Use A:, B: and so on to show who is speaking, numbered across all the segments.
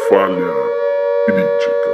A: Falha Crítica.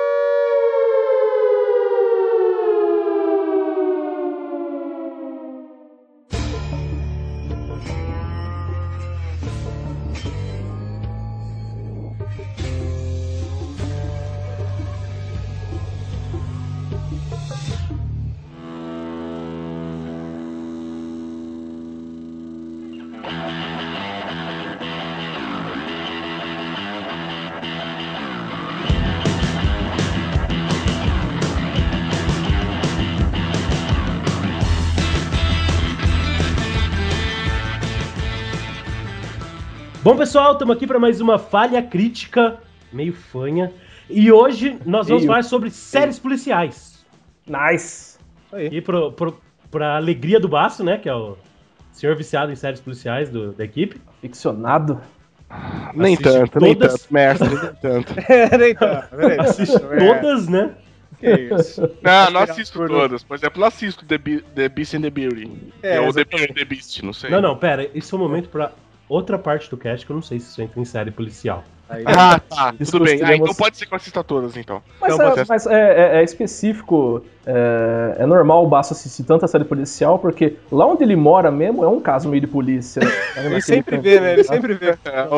B: Bom, pessoal, estamos aqui para mais uma falha crítica, meio fanha. E hoje nós vamos falar sobre séries policiais.
C: Nice!
B: E pra alegria do Baço, né, que é o senhor viciado em séries policiais da equipe.
C: Ficcionado?
D: Nem tanto, mestre, nem tanto.
C: Nem tanto.
B: Assiste todas, né?
C: Que isso?
D: Não assisto todas. Por exemplo, não assisto The Beast and the Beauty. Ou The Beauty and the Beast, não sei.
B: Não, pera, isso é um momento pra outra parte do cast que eu não sei se isso entra em série policial.
D: Tá, tudo bem. Então pode ser que eu assista todas, então.
C: Mas é específico, é normal o Baço assistir tanta série policial, porque lá onde ele mora mesmo é um caso meio de polícia. Né?
E: Ele sempre vê, né? Ele sempre vê.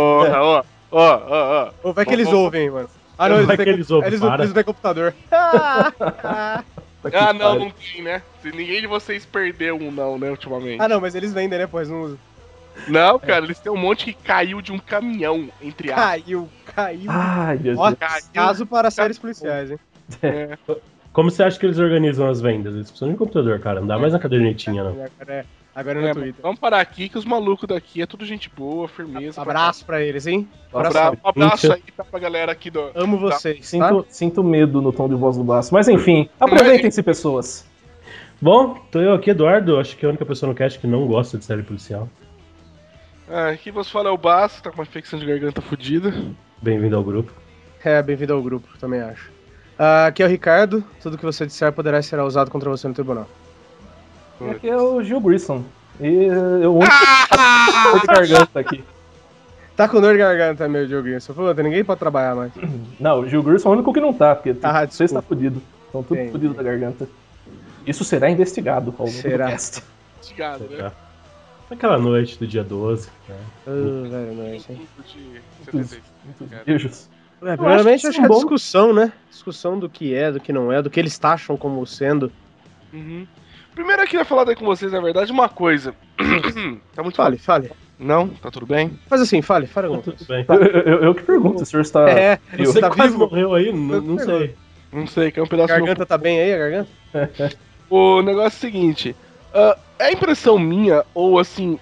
E: Ou vai que eles ouvem, mano. Ah, não, eles vêm computador.
D: Não tem, né? Ninguém de vocês perdeu um não, né, ultimamente.
E: Ah, não, mas eles vendem, né, pô, eles não usam.
D: Não, cara, eles têm um monte que caiu de um caminhão, entre aspas.
E: Caiu.
C: Ai, Deus
E: Ó,
C: Deus.
E: caso para séries policiais, hein?
B: Como você acha que eles organizam as vendas? Eles precisam de um computador, cara. Não dá mais na cadernetinha, não.
E: Agora no Twitter.
D: Vamos parar aqui que os malucos daqui é tudo gente boa, firmeza.
E: Abraço pra eles, hein?
D: Abraço aí pra galera aqui do...
E: Amo vocês,
C: Sinto medo no tom de voz do Baço. Mas enfim, aproveitem-se, pessoas.
B: Bom, tô eu aqui, Eduardo. Acho que é a única pessoa no cast que não gosta de série policial.
D: Aqui você fala é o Baço, tá com uma infecção de garganta fodida.
B: Bem-vindo ao grupo.
E: Bem-vindo ao grupo, também acho. Aqui é o Ricardo. Tudo que você disser poderá ser usado contra você no tribunal.
C: Aqui é o Gil Grissom. E eu único de garganta aqui.
E: Tá com dor de garganta, meu Dioguinho. Só puta, ninguém pode trabalhar mais.
C: Não, o Gil Grissom é o único que não tá, porque você está
E: desculpa.
C: fudido. Estão tudo fudidos da garganta. Isso será investigado ao longo do cast.
D: Investigado, né?
B: Aquela noite do dia 12. Né?
E: Velho, não é isso, hein?
C: Muitos beijos.
E: Primeiramente, acho que é discussão, né? Discussão do que é, do que não é, do que eles taxam como sendo.
D: Primeiro eu queria falar daí com vocês, na verdade, uma coisa. Tá muito
E: Fale.
D: Não? Tá tudo bem?
E: Faz assim, fale alguma
B: Tudo
E: coisa.
B: bem.
C: Eu que pergunto, o senhor está...
B: Você
E: tá
B: quase
E: vivo?
B: morreu aí? Não sei.
D: Não sei, que é um pedaço
E: A garganta tá bem aí, a garganta?
D: O negócio é o seguinte, é impressão minha, ou assim,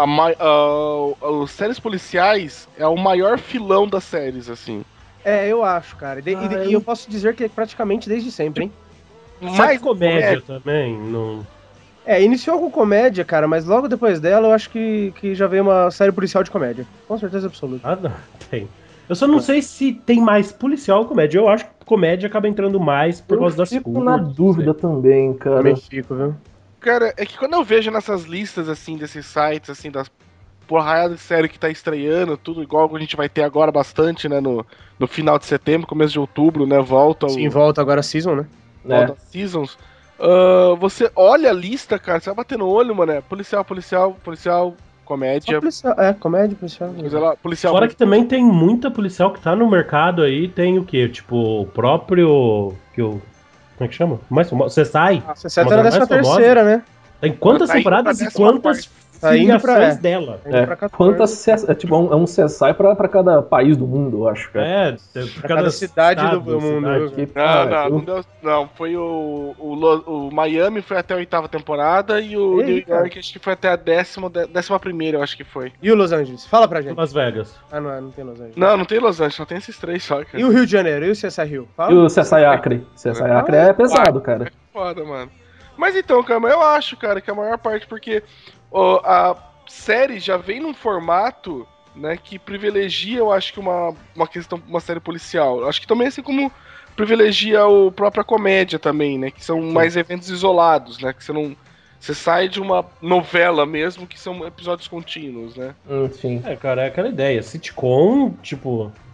D: as séries policiais é o maior filão das séries, assim.
E: Eu acho, cara. E eu posso dizer que é praticamente desde sempre, hein?
B: Mais comédia também, não...
E: Iniciou com comédia, cara, mas logo depois dela eu acho que já veio uma série policial de comédia. Com certeza absoluta.
B: Não, tem. Eu só não sei se tem mais policial ou comédia. Eu acho que comédia acaba entrando mais por causa das
C: Eu fico
B: cores.
C: na dúvida também, cara.
E: Também fico, viu?
D: Cara, é que quando eu vejo nessas listas, assim, desses sites, assim, das porrada de série que tá estreando, tudo igual que a gente vai ter agora bastante, né, no final de setembro, começo de outubro, né, volta
E: agora a season, né?
D: Volta as seasons. Você olha a lista, cara, você vai bater no olho, mano, policial, comédia.
E: Comédia, policial.
D: Policial.
B: Fora que também tem muita policial que tá no mercado aí, tem o quê? Tipo, o próprio... como é que chama? Mais famoso? CSI?
E: CSI tá na 13ª, né?
B: Tem quantas temporadas e quantas filiações dela?
C: Quantas é tipo um CSI pra cada país do mundo, eu acho, cara.
B: Pra cada
E: cidade do mundo.
D: Não, foi o Miami foi até a 8ª temporada e o New York acho que foi até a 11ª, eu acho que foi.
E: E o Los Angeles? Fala pra gente.
B: Las Vegas.
E: Não tem Los Angeles.
D: Não tem Los Angeles, só tem esses três só, cara.
E: E o Rio de Janeiro? E o CSI Rio? Fala.
C: E o CSI Acre? CSI Acre é pesado, cara.
D: É foda, mano. Mas então, cara, eu acho, cara, que a maior parte, porque a série já vem num formato, né, que privilegia, eu acho que uma série policial. Eu acho que também assim como privilegia a própria comédia também, né, que são mais eventos isolados, né, que você sai de uma novela mesmo, que são episódios contínuos, né.
C: Sim.
B: Cara, é aquela ideia. Sitcom, tipo...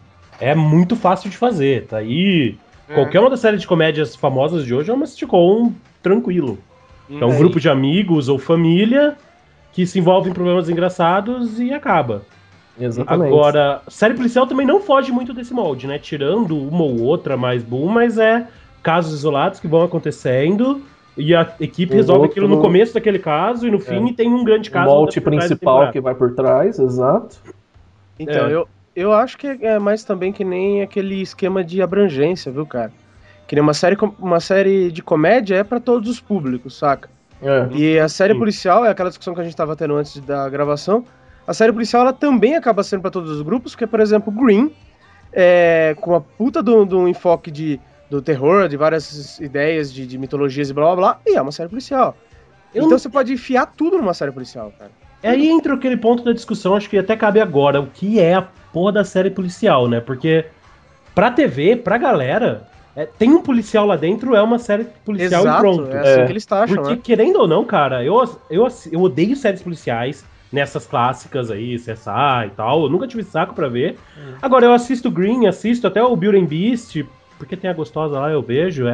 B: é muito fácil de fazer, tá aí. Qualquer uma das séries de comédias famosas de hoje é uma sitcom tranquilo. É um grupo de amigos ou família que se envolve em problemas engraçados e acaba.
C: Exatamente.
B: Agora, série policial também não foge muito desse molde, né? Tirando uma ou outra mais boom, mas é casos isolados que vão acontecendo e a equipe resolve aquilo no começo daquele caso e no fim tem um grande caso.
C: O molde principal que vai por trás, exato.
E: Então, eu acho que é mais também que nem aquele esquema de abrangência, viu, cara? Que nem uma série de comédia é pra todos os públicos, saca? E a série policial, é aquela discussão que a gente tava tendo antes da gravação, a série policial ela também acaba sendo pra todos os grupos, porque, por exemplo, Green, com a puta do enfoque do terror, de várias ideias de mitologias e blá blá blá, e é uma série policial. Então você pode enfiar tudo numa série policial, cara.
B: Aí entra aquele ponto da discussão, acho que até cabe agora, o que é a porra da série policial, né? Porque pra TV, pra galera, tem um policial lá dentro, é uma série policial e pronto.
E: É assim que eles acham,
B: porque,
E: né?
B: querendo ou não, cara, eu odeio séries policiais nessas clássicas aí, CSI e tal, eu nunca tive saco pra ver. Agora, eu assisto Green, assisto até o Beauty and Beast, porque tem a gostosa lá, eu vejo,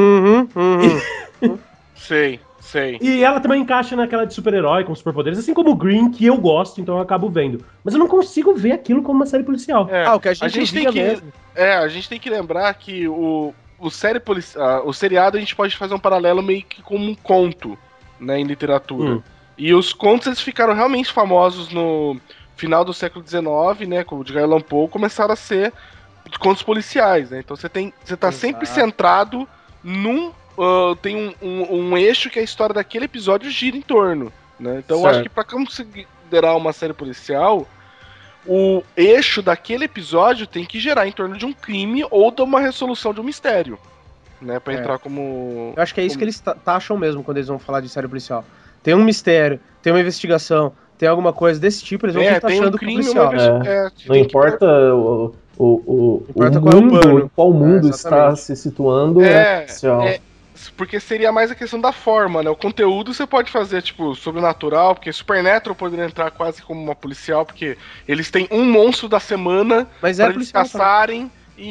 D: Sei.
B: E ela também encaixa naquela de super-herói com superpoderes, assim como o Green, que eu gosto, então eu acabo vendo. Mas eu não consigo ver aquilo como uma série policial.
E: O que a gente tem que
D: mesmo. A gente tem que lembrar que o seriado a gente pode fazer um paralelo meio que como um conto, né, em literatura. E os contos eles ficaram realmente famosos no final do século XIX, né, como o Edgar Allan Poe, começaram a ser contos policiais, né? Então você tá sempre centrado num tem um eixo que a história daquele episódio gira em torno, né? Então eu acho que pra considerar uma série policial, o eixo daquele episódio tem que gerar em torno de um crime ou de uma resolução de um mistério, né? Pra entrar como...
E: Eu acho que é isso que eles taxam mesmo quando eles vão falar de série policial. Tem um mistério, tem uma investigação, tem alguma coisa desse tipo, eles vão estar taxando como policial.
C: Não importa qual mundo está se situando, policial.
D: Porque seria mais a questão da forma, né? O conteúdo você pode fazer, tipo, sobrenatural, porque Supernatural poderia entrar quase como uma policial, porque eles têm um monstro da semana pra eles caçarem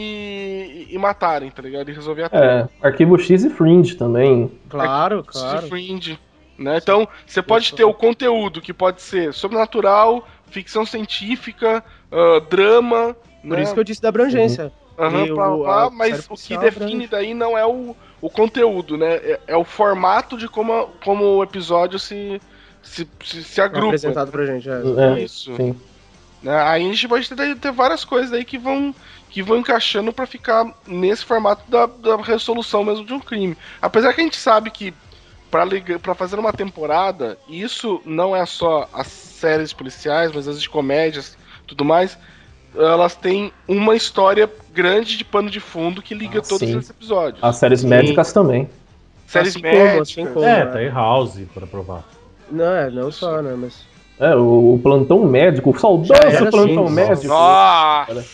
D: e matarem, tá ligado? E resolver a trama.
C: Arquivo X e Fringe também.
E: Claro.
D: X e Fringe, né? Então, você pode ter o conteúdo que pode ser sobrenatural, ficção científica, drama...
E: Por isso que eu disse da abrangência.
D: Mas o que define daí não é o conteúdo, né? É o formato de como o episódio se agrupa.
E: Apresentado pra gente,
D: Isso. Sim. Aí a gente pode ter várias coisas aí que vão encaixando pra ficar nesse formato da resolução mesmo de um crime. Apesar que a gente sabe que pra fazer uma temporada, isso não é só as séries policiais, mas as de comédias e tudo mais, elas têm uma história grande de pano de fundo que liga todos esses episódios.
C: As séries médicas também.
D: Séries médicas.
B: Tem House, pra provar.
E: Não só, né, mas...
C: o Plantão Médico, o saudoso Plantão Médico.
D: Nossa!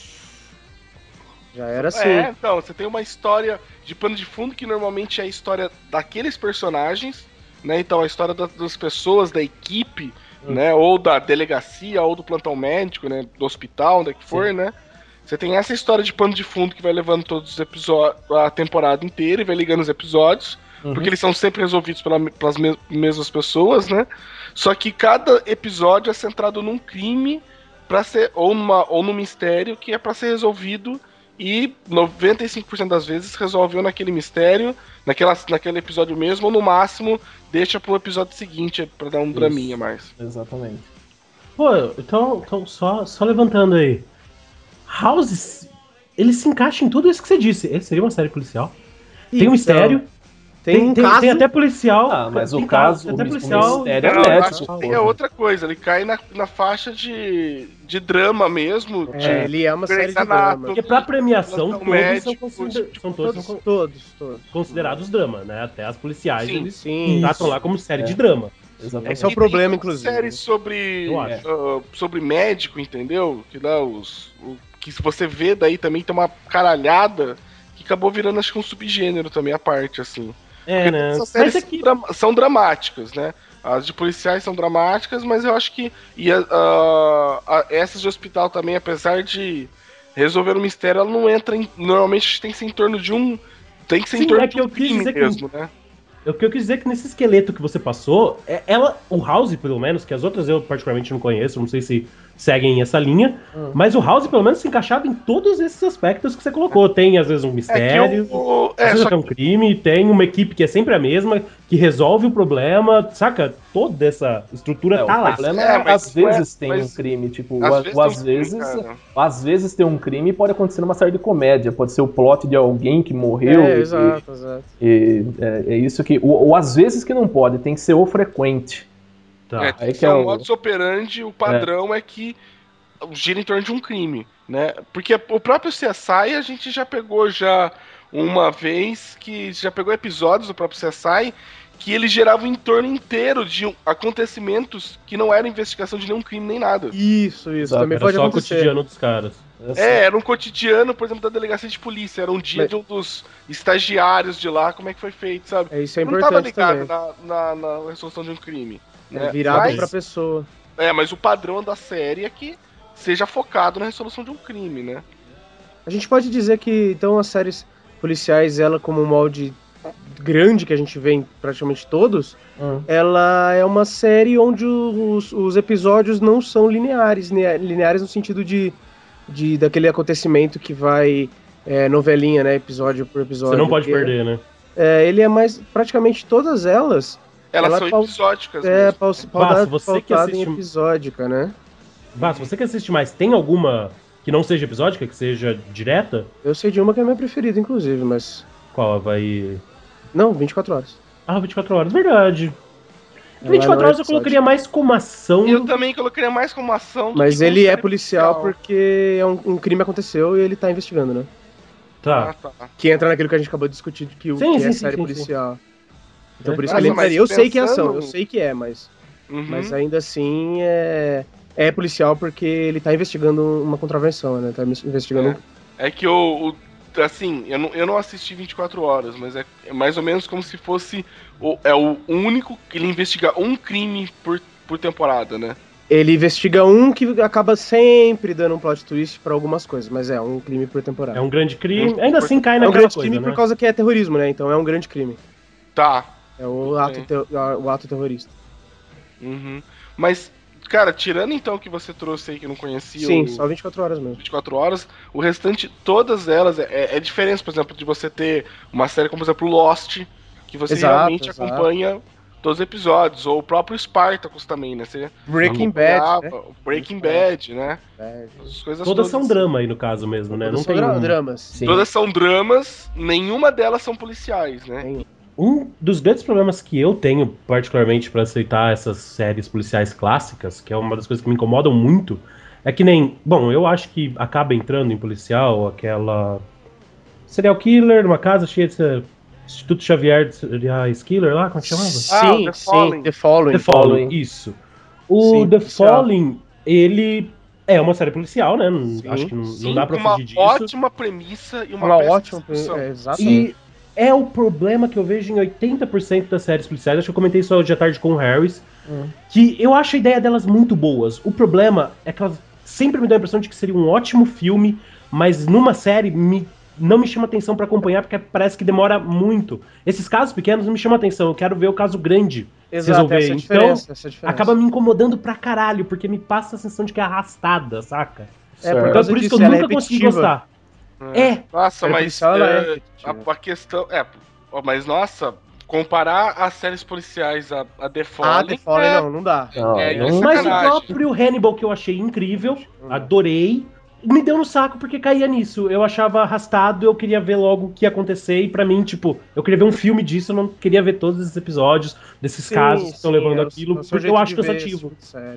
E: Já era assim.
D: Então, você tem uma história de pano de fundo que normalmente é a história daqueles personagens, né? Então, a história das pessoas, da equipe, né? Ou da delegacia, ou do plantão médico, né? Do hospital, onde é que for, né? Você tem essa história de pano de fundo que vai levando todos os episódios, a temporada inteira e vai ligando os episódios, porque eles são sempre resolvidos pelas mesmas pessoas, né? Só que cada episódio é centrado num crime para ser ou num mistério que é para ser resolvido. E 95% das vezes resolveu naquele mistério, naquele episódio mesmo, ou no máximo deixa pro episódio seguinte pra dar um draminha mais.
C: Exatamente.
B: Pô, então só levantando aí. House, ele se encaixa em tudo isso que você disse. Ele seria uma série policial. Tem um mistério. Tem até policial.
C: Mas o caso,
B: até policial.
D: É outra coisa, ele cai na faixa de drama mesmo.
E: Ele é uma série de drama.
B: Porque pra premiação, todos são
E: todos
B: considerados drama, né? Até as policiais, eles
E: sim,
B: tratam lá como série de drama.
C: Exatamente.
E: Esse é o problema, inclusive.
D: Séries sobre médico, entendeu? Que dá que se você vê daí também tem uma caralhada que acabou virando, acho que um subgênero também à parte, assim.
B: Né?
D: Essas séries são dramáticas, né? As de policiais são dramáticas, mas eu acho que essas de hospital também, apesar de resolver o mistério, ela não entra em... Normalmente tem que ser em torno de um... Tem que ser em torno de um crime mesmo, né?
B: O que eu quis dizer é que nesse esqueleto que você passou, o House, pelo menos, que as outras eu particularmente não conheço, não sei se seguem essa linha, mas o House, pelo menos, se encaixava em todos esses aspectos que você colocou. Tem, às vezes, um mistério, às vezes tem um crime, tem uma equipe que é sempre a mesma, que resolve o problema, saca? Toda essa estrutura tá lá.
C: O problema é, às vezes tem um crime, tipo, às vezes tem um crime e pode acontecer numa série de comédia, pode ser o plot de alguém que morreu.
E: Exato.
C: É isso que... Ou às vezes que não pode, tem que ser o frequente.
B: Tá.
D: Tem que ser um modus operandi, o padrão é que gira em torno de um crime, né? Porque o próprio CSI a gente já pegou uma vez, que já pegou episódios do próprio CSI que ele gerava em torno inteiro de acontecimentos que não era investigação de nenhum crime nem nada.
E: Isso. Também
B: Era
E: pode
B: só
E: acontecer.
B: o cotidiano dos caras.
D: Era um cotidiano, por exemplo, da delegacia de polícia. Era um dia de um dos estagiários de lá, como é que foi feito, sabe?
E: Isso é
D: não tava
E: importante
D: ligado
E: também.
D: na resolução de um crime. Né?
E: Virado pra pessoa.
D: Mas o padrão da série é que seja focado na resolução de um crime, né?
E: A gente pode dizer que, então, as séries policiais, ela como um molde grande que a gente vê em praticamente todos, ela é uma série onde os episódios não são lineares no sentido daquele acontecimento que vai novelinha, né, episódio por episódio.
B: Você não pode perder, né?
E: Ele é mais, praticamente todas elas
D: são episódicas.
E: Pautada em episódica, né?
B: Se você que assiste mais, tem alguma que não seja episódica, que seja direta?
E: Eu sei de uma que é a minha preferida, inclusive, mas...
B: Qual? Vai...
E: Não, 24 horas.
B: 24 horas, verdade. 24 horas eu colocaria mais como ação.
D: Eu também colocaria mais como ação.
E: Mas ele é policial porque um crime aconteceu e ele tá investigando, né?
B: Tá.
E: Que entra naquilo que a gente acabou de discutir, que é série policial. Sim. Então por isso que ele entraria. Eu sei que é ação, eu sei que é, mas ainda assim é policial porque ele tá investigando uma contravenção, né? Tá investigando...
D: É que assim, eu não assisti 24 horas, mas é mais ou menos como se fosse o único que ele investiga um crime por temporada, né?
E: Ele investiga um que acaba sempre dando um plot twist pra algumas coisas, mas é um crime por temporada.
B: É um grande crime, ainda assim cai naquela coisa,
E: é um grande crime por causa que é terrorismo, né? Então é um grande crime.
D: Tá.
E: É o ato terrorista.
D: Mas... Cara, tirando então o que você trouxe aí que eu não conhecia...
E: Sim, só 24 horas mesmo.
D: 24 horas, o restante, todas elas, é diferença, por exemplo, de você ter uma série como, por exemplo, Lost, que você realmente acompanha todos os episódios, ou o próprio Spartacus também, né? Você
E: Breaking Bad, né?
D: Breaking Bad, né?
B: As coisas todas são drama aí, no caso mesmo, né?
E: Não tem dramas.
B: Sim.
D: Todas são dramas, nenhuma delas são policiais, né?
B: Um dos grandes problemas que eu tenho, particularmente para aceitar essas séries policiais clássicas, que é uma das coisas que me incomodam muito, é que nem... Bom, eu acho que acaba entrando em policial aquela... Serial killer, uma casa cheia de... Instituto Xavier de Killer lá, como é que chamava?
E: Sim, The Following.
B: Isso. The Following, ele... É uma série policial, né? Acho que não dá pra fugir disso.
D: Uma ótima premissa e uma
E: ótima premissa. Exatamente.
B: É o problema que eu vejo em 80% das séries policiais. Acho que eu comentei isso hoje à tarde com o Harris. Que eu acho a ideia delas muito boas. O problema é que elas sempre me dão a impressão de que seria um ótimo filme, mas numa série não me chama atenção pra acompanhar, porque parece que demora muito. Esses casos pequenos não me chamam atenção. Eu quero ver o caso grande resolver.
E: Essa diferença.
B: Acaba me incomodando pra caralho, porque me passa a sensação de que é arrastada, saca?
E: Então
B: por isso que eu nunca consegui gostar.
D: Nossa, mas a questão mas nossa, comparar as séries policiais a The Fallen...
E: The Fallen não dá.
B: Mas o próprio Hannibal, que eu achei incrível, adorei, me deu no saco porque caía nisso. Eu achava arrastado, eu queria ver logo o que ia acontecer, e pra mim, tipo, eu queria ver um filme disso, eu não queria ver todos esses episódios desses casos que estão levando aquilo, porque eu acho cansativo.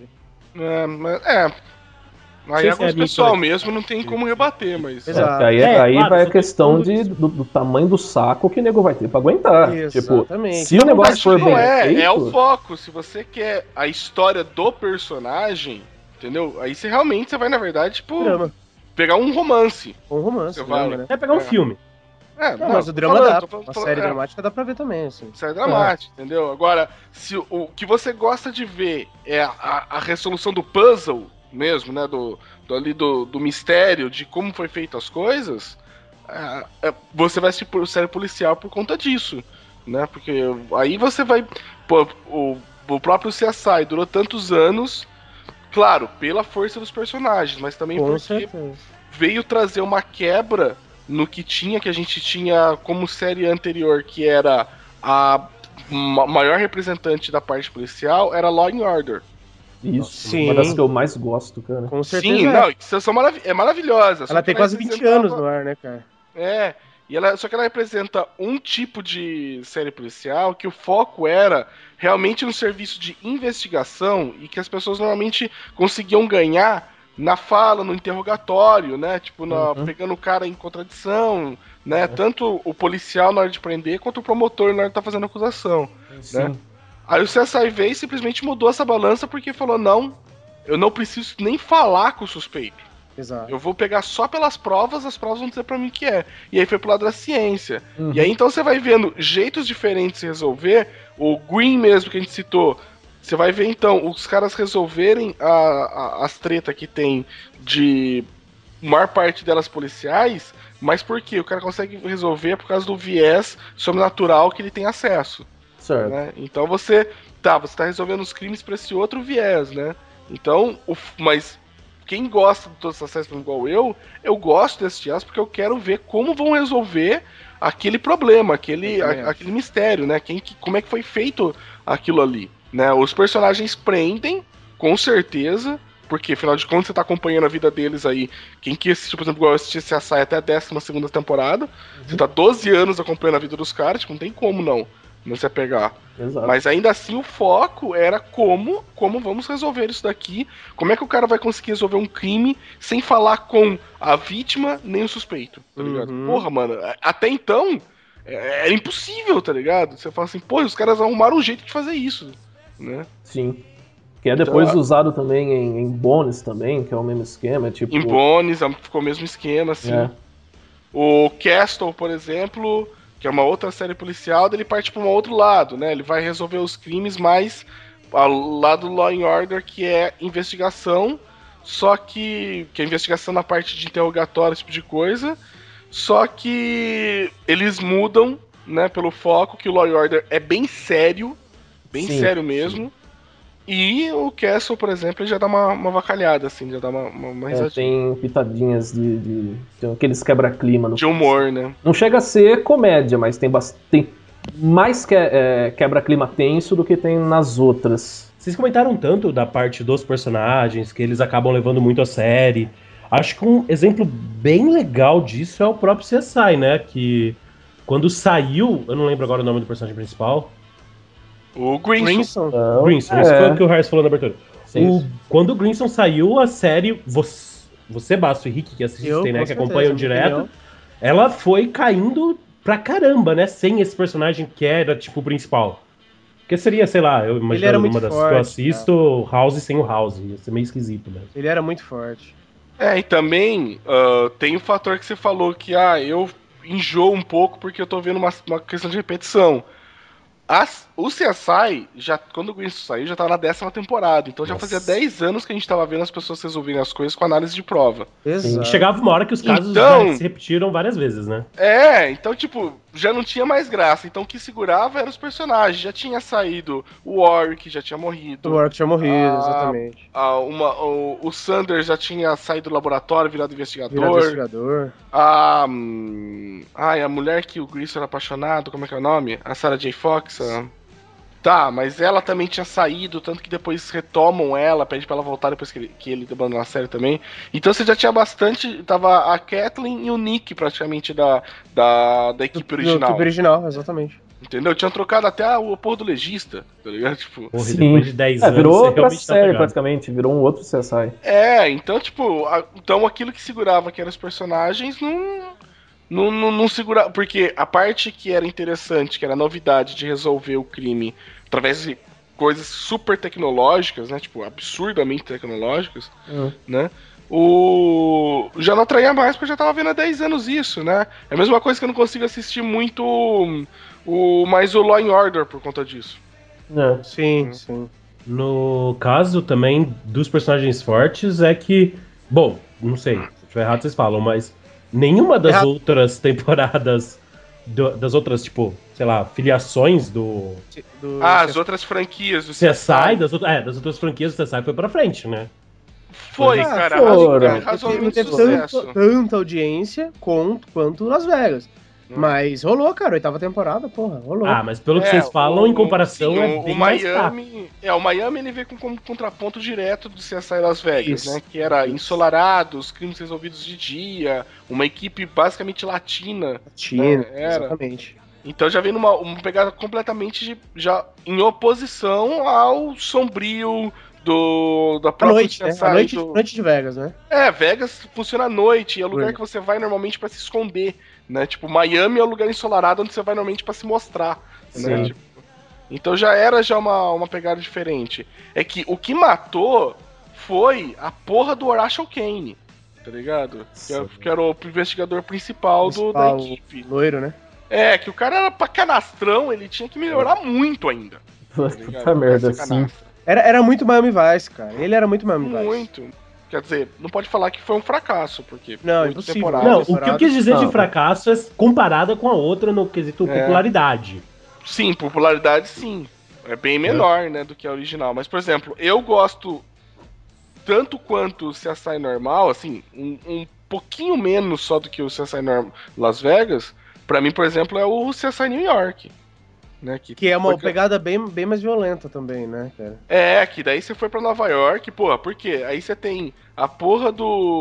D: Aí alguns pessoal mesmo não tem como rebater, mas...
C: Exato. Aí vai a questão do tamanho do saco que o nego vai ter pra aguentar.
E: Exatamente.
C: Tipo, se o negócio for bem feito...
D: É o foco. Se você quer a história do personagem, entendeu? Aí você realmente vai, na verdade, tipo... Drama. Pegar um romance.
E: Você
B: vai, né? Pegar um filme.
E: Mas o drama dá. A série dramática dá pra ver também, assim.
D: Série dramática, entendeu? Agora, se o que você gosta de ver é a resolução do puzzle, mesmo, né? Do mistério, de como foi feito as coisas, você vai assistir série policial por conta disso, né? Porque aí você vai... Pô, o próprio CSI durou tantos anos, claro, pela força dos personagens, mas também
E: Com
D: porque
E: certeza.
D: veio trazer uma quebra no que a gente tinha como série anterior, que era a maior representante da parte policial, era Law and Order.
C: Isso,
E: Sim.
C: uma das que eu mais gosto, cara.
E: Com certeza.
D: Sim, não, isso são maravilhosa.
E: Ela tem quase 20 anos no ar, né, cara?
D: Só que ela representa um tipo de série policial que o foco era realmente um serviço de investigação e que as pessoas normalmente conseguiam ganhar na fala, no interrogatório, né? Tipo, pegando o cara em contradição, né? Tanto o policial na hora de prender, quanto o promotor na hora de estar fazendo a acusação, né? Aí o CSI veio e simplesmente mudou essa balança porque falou, não, eu não preciso nem falar com o suspeito.
E: Exato.
D: Eu vou pegar só pelas provas, as provas vão dizer pra mim o que é. E aí foi pro lado da ciência. E aí então você vai vendo jeitos diferentes de resolver. O Green mesmo que a gente citou, você vai ver então os caras resolverem as tretas que tem de maior parte delas policiais, mas por quê? O cara consegue resolver por causa do viés sobrenatural que ele tem acesso.
C: Certo.
D: Né? Então você tá resolvendo os crimes por esse outro viés, né? Então, mas quem gosta de todas essas séries igual eu gosto de assistir elas porque eu quero ver como vão resolver aquele problema, aquele mistério, né? Como é que foi feito aquilo ali, né? Os personagens prendem, com certeza, porque afinal de contas você tá acompanhando a vida deles aí. Quem que assistiu, por exemplo, igual eu assisti CSI até a 12ª temporada, você tá 12 anos acompanhando a vida dos caras, tipo, não tem como não se apegar.
C: Exato.
D: Mas ainda assim o foco era como vamos resolver isso daqui, como é que o cara vai conseguir resolver um crime sem falar com a vítima nem o suspeito, tá ligado? Porra, mano, até então era impossível, tá ligado? Você fala assim, pô, os caras arrumaram um jeito de fazer isso, né?
C: Sim. Que é depois usado também em Bones também, que é o mesmo esquema, tipo...
D: Em Bones ficou o mesmo esquema, assim. O Castle, por exemplo, que é uma outra série policial, ele parte para um outro lado, né? Ele vai resolver os crimes mais ao lado do Law and Order, que é investigação, só que é investigação na parte de interrogatório, esse tipo de coisa, só que eles mudam, né, pelo foco, que o Law and Order é bem sério sério mesmo, sim. E o Castle, por exemplo, ele já dá uma vacalhada, assim, já dá uma risadinha.
C: Tem pitadinhas tem aqueles quebra-clima.
D: De humor, né?
C: Não chega a ser comédia, mas tem mais quebra-clima tenso do que tem nas outras.
B: Vocês comentaram tanto da parte dos personagens, que eles acabam levando muito a série. Acho que um exemplo bem legal disso é o próprio CSI, né? Que quando saiu, eu não lembro agora o nome do personagem principal.
D: O Grinson.
B: Grinson, isso foi o que o Harris falou na abertura. Quando o Grinson saiu, a série, você Basto e Rick, que assistem, né, que acompanham direto, ela foi caindo pra caramba, né, sem esse personagem que era, tipo, o principal. Porque seria, sei lá, eu imagino uma das forte, que eu assisto, cara. House sem o House, ia ser meio esquisito, né.
E: Ele era muito forte.
D: E também tem o fator que você falou que, eu enjoo um pouco porque eu tô vendo uma questão de repetição. O CSI, quando o Grinson saiu, já tava na 10ª temporada. Então já fazia 10 anos que a gente tava vendo as pessoas resolverem as coisas com análise de prova.
B: Exato. Chegava uma hora que os casos
D: já
B: se repetiram várias vezes, né?
D: Então, tipo, já não tinha mais graça. Então o que segurava eram os personagens. Já tinha saído o Warwick, já tinha morrido.
E: O Warwick tinha morrido, exatamente.
D: O Sanders já tinha saído do laboratório, virado investigador. A mulher que o Grissom era apaixonado, como é que é o nome? A Sarah J. Fox. Tá, mas ela também tinha saído, tanto que depois retomam ela, pede pra ela voltar depois que ele abandonou a série também. Então você já tinha bastante. Tava a Kathleen e o Nick praticamente da equipe original. Da
E: equipe original, exatamente.
D: Entendeu? Tinham trocado até o porra do legista, tá ligado? Tipo,
B: depois de 10 anos.
C: Virou outra série, praticamente, virou um outro CSI.
D: Então, tipo, então aquilo que segurava que eram os personagens não segurava. Porque a parte que era interessante, que era a novidade de resolver o crime através de coisas super tecnológicas, né? Tipo, absurdamente tecnológicas, né? Já não atraía mais porque eu já tava vendo há 10 anos isso, né? É a mesma coisa que eu não consigo assistir muito mais o Law and Order por conta disso.
E: Sim.
B: No caso também dos personagens fortes é que, bom, não sei, se eu tiver errado vocês falam, mas nenhuma das outras temporadas, das outras, tipo, sei lá, filiações do
D: as outras franquias do
B: CSI, das outras franquias do CSI foi pra frente, né?
D: Foi, cara, razoavelmente
E: não teve tanta audiência quanto Las Vegas. Mas rolou, cara, 8ª temporada, porra, rolou.
B: Ah, mas pelo que vocês falam, em comparação, sim, é bem mais fraco.
D: O Miami ele veio com contraponto direto do CSI Las Vegas, né? Que era ensolarados, crimes resolvidos de dia, uma equipe basicamente latina.
E: Né? Exatamente.
D: Então já vem uma pegada completamente já em oposição ao sombrio da própria
E: noite, né? Noite de Vegas, né?
D: Vegas funciona à noite, é o lugar que você vai normalmente pra se esconder, né? Tipo, Miami é o lugar ensolarado onde você vai normalmente pra se mostrar, né? Tipo, então já era uma pegada diferente. É que o que matou foi a porra do Horatio Kane, tá ligado? Que era o investigador principal da equipe.
E: Loiro, né?
D: Que o cara era pra canastrão, ele tinha que melhorar muito ainda.
C: Puta merda, sim.
E: Era muito Miami Vice, cara. Ele era muito Miami Vice.
D: Muito. Quer dizer, não pode falar que foi um fracasso, porque...
E: Não, impossível.
B: Não, o que eu quis dizer de fracasso é comparada com a outra no quesito popularidade.
D: Sim, popularidade sim. É bem menor, né, do que a original. Mas, por exemplo, eu gosto tanto quanto o CSI normal, assim, um pouquinho menos só do que o CSI Las Vegas. Pra mim, por exemplo, é o CSI New York. Né,
E: que é uma pegada bem mais violenta também, né, cara?
D: Que daí você foi pra Nova York, porra, por quê? Aí você tem a porra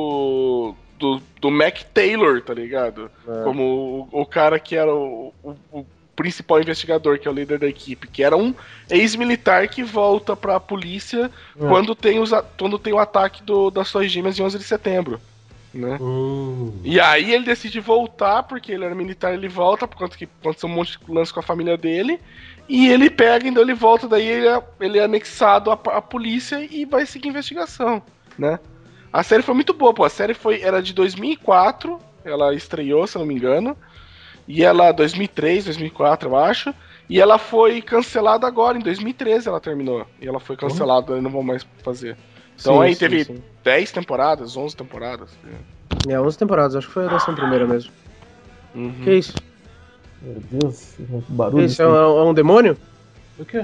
D: do Mac Taylor, tá ligado? Como o cara que era o principal investigador, que é o líder da equipe, que era um ex-militar que volta pra polícia quando tem o ataque das Torres Gêmeas de 11 de setembro. Né? E aí ele decide voltar, porque ele era militar, ele volta, por conta que aconteceu um monte de lance com a família dele, e ele pega, então ele volta, daí ele é anexado à polícia e vai seguir a investigação, né? A série foi muito boa, pô, a série era de 2004, ela estreou, se eu não me engano, e ela, 2003, 2004, eu acho, e ela foi cancelada agora, em 2013 ela terminou, e ela foi cancelada, não vão mais fazer. Então aí teve 10 temporadas, 11 temporadas.
E: 11 temporadas, acho que foi a 11ª mesmo. Que isso?
C: Meu Deus, que barulho.
E: Isso, é um demônio?
B: O quê?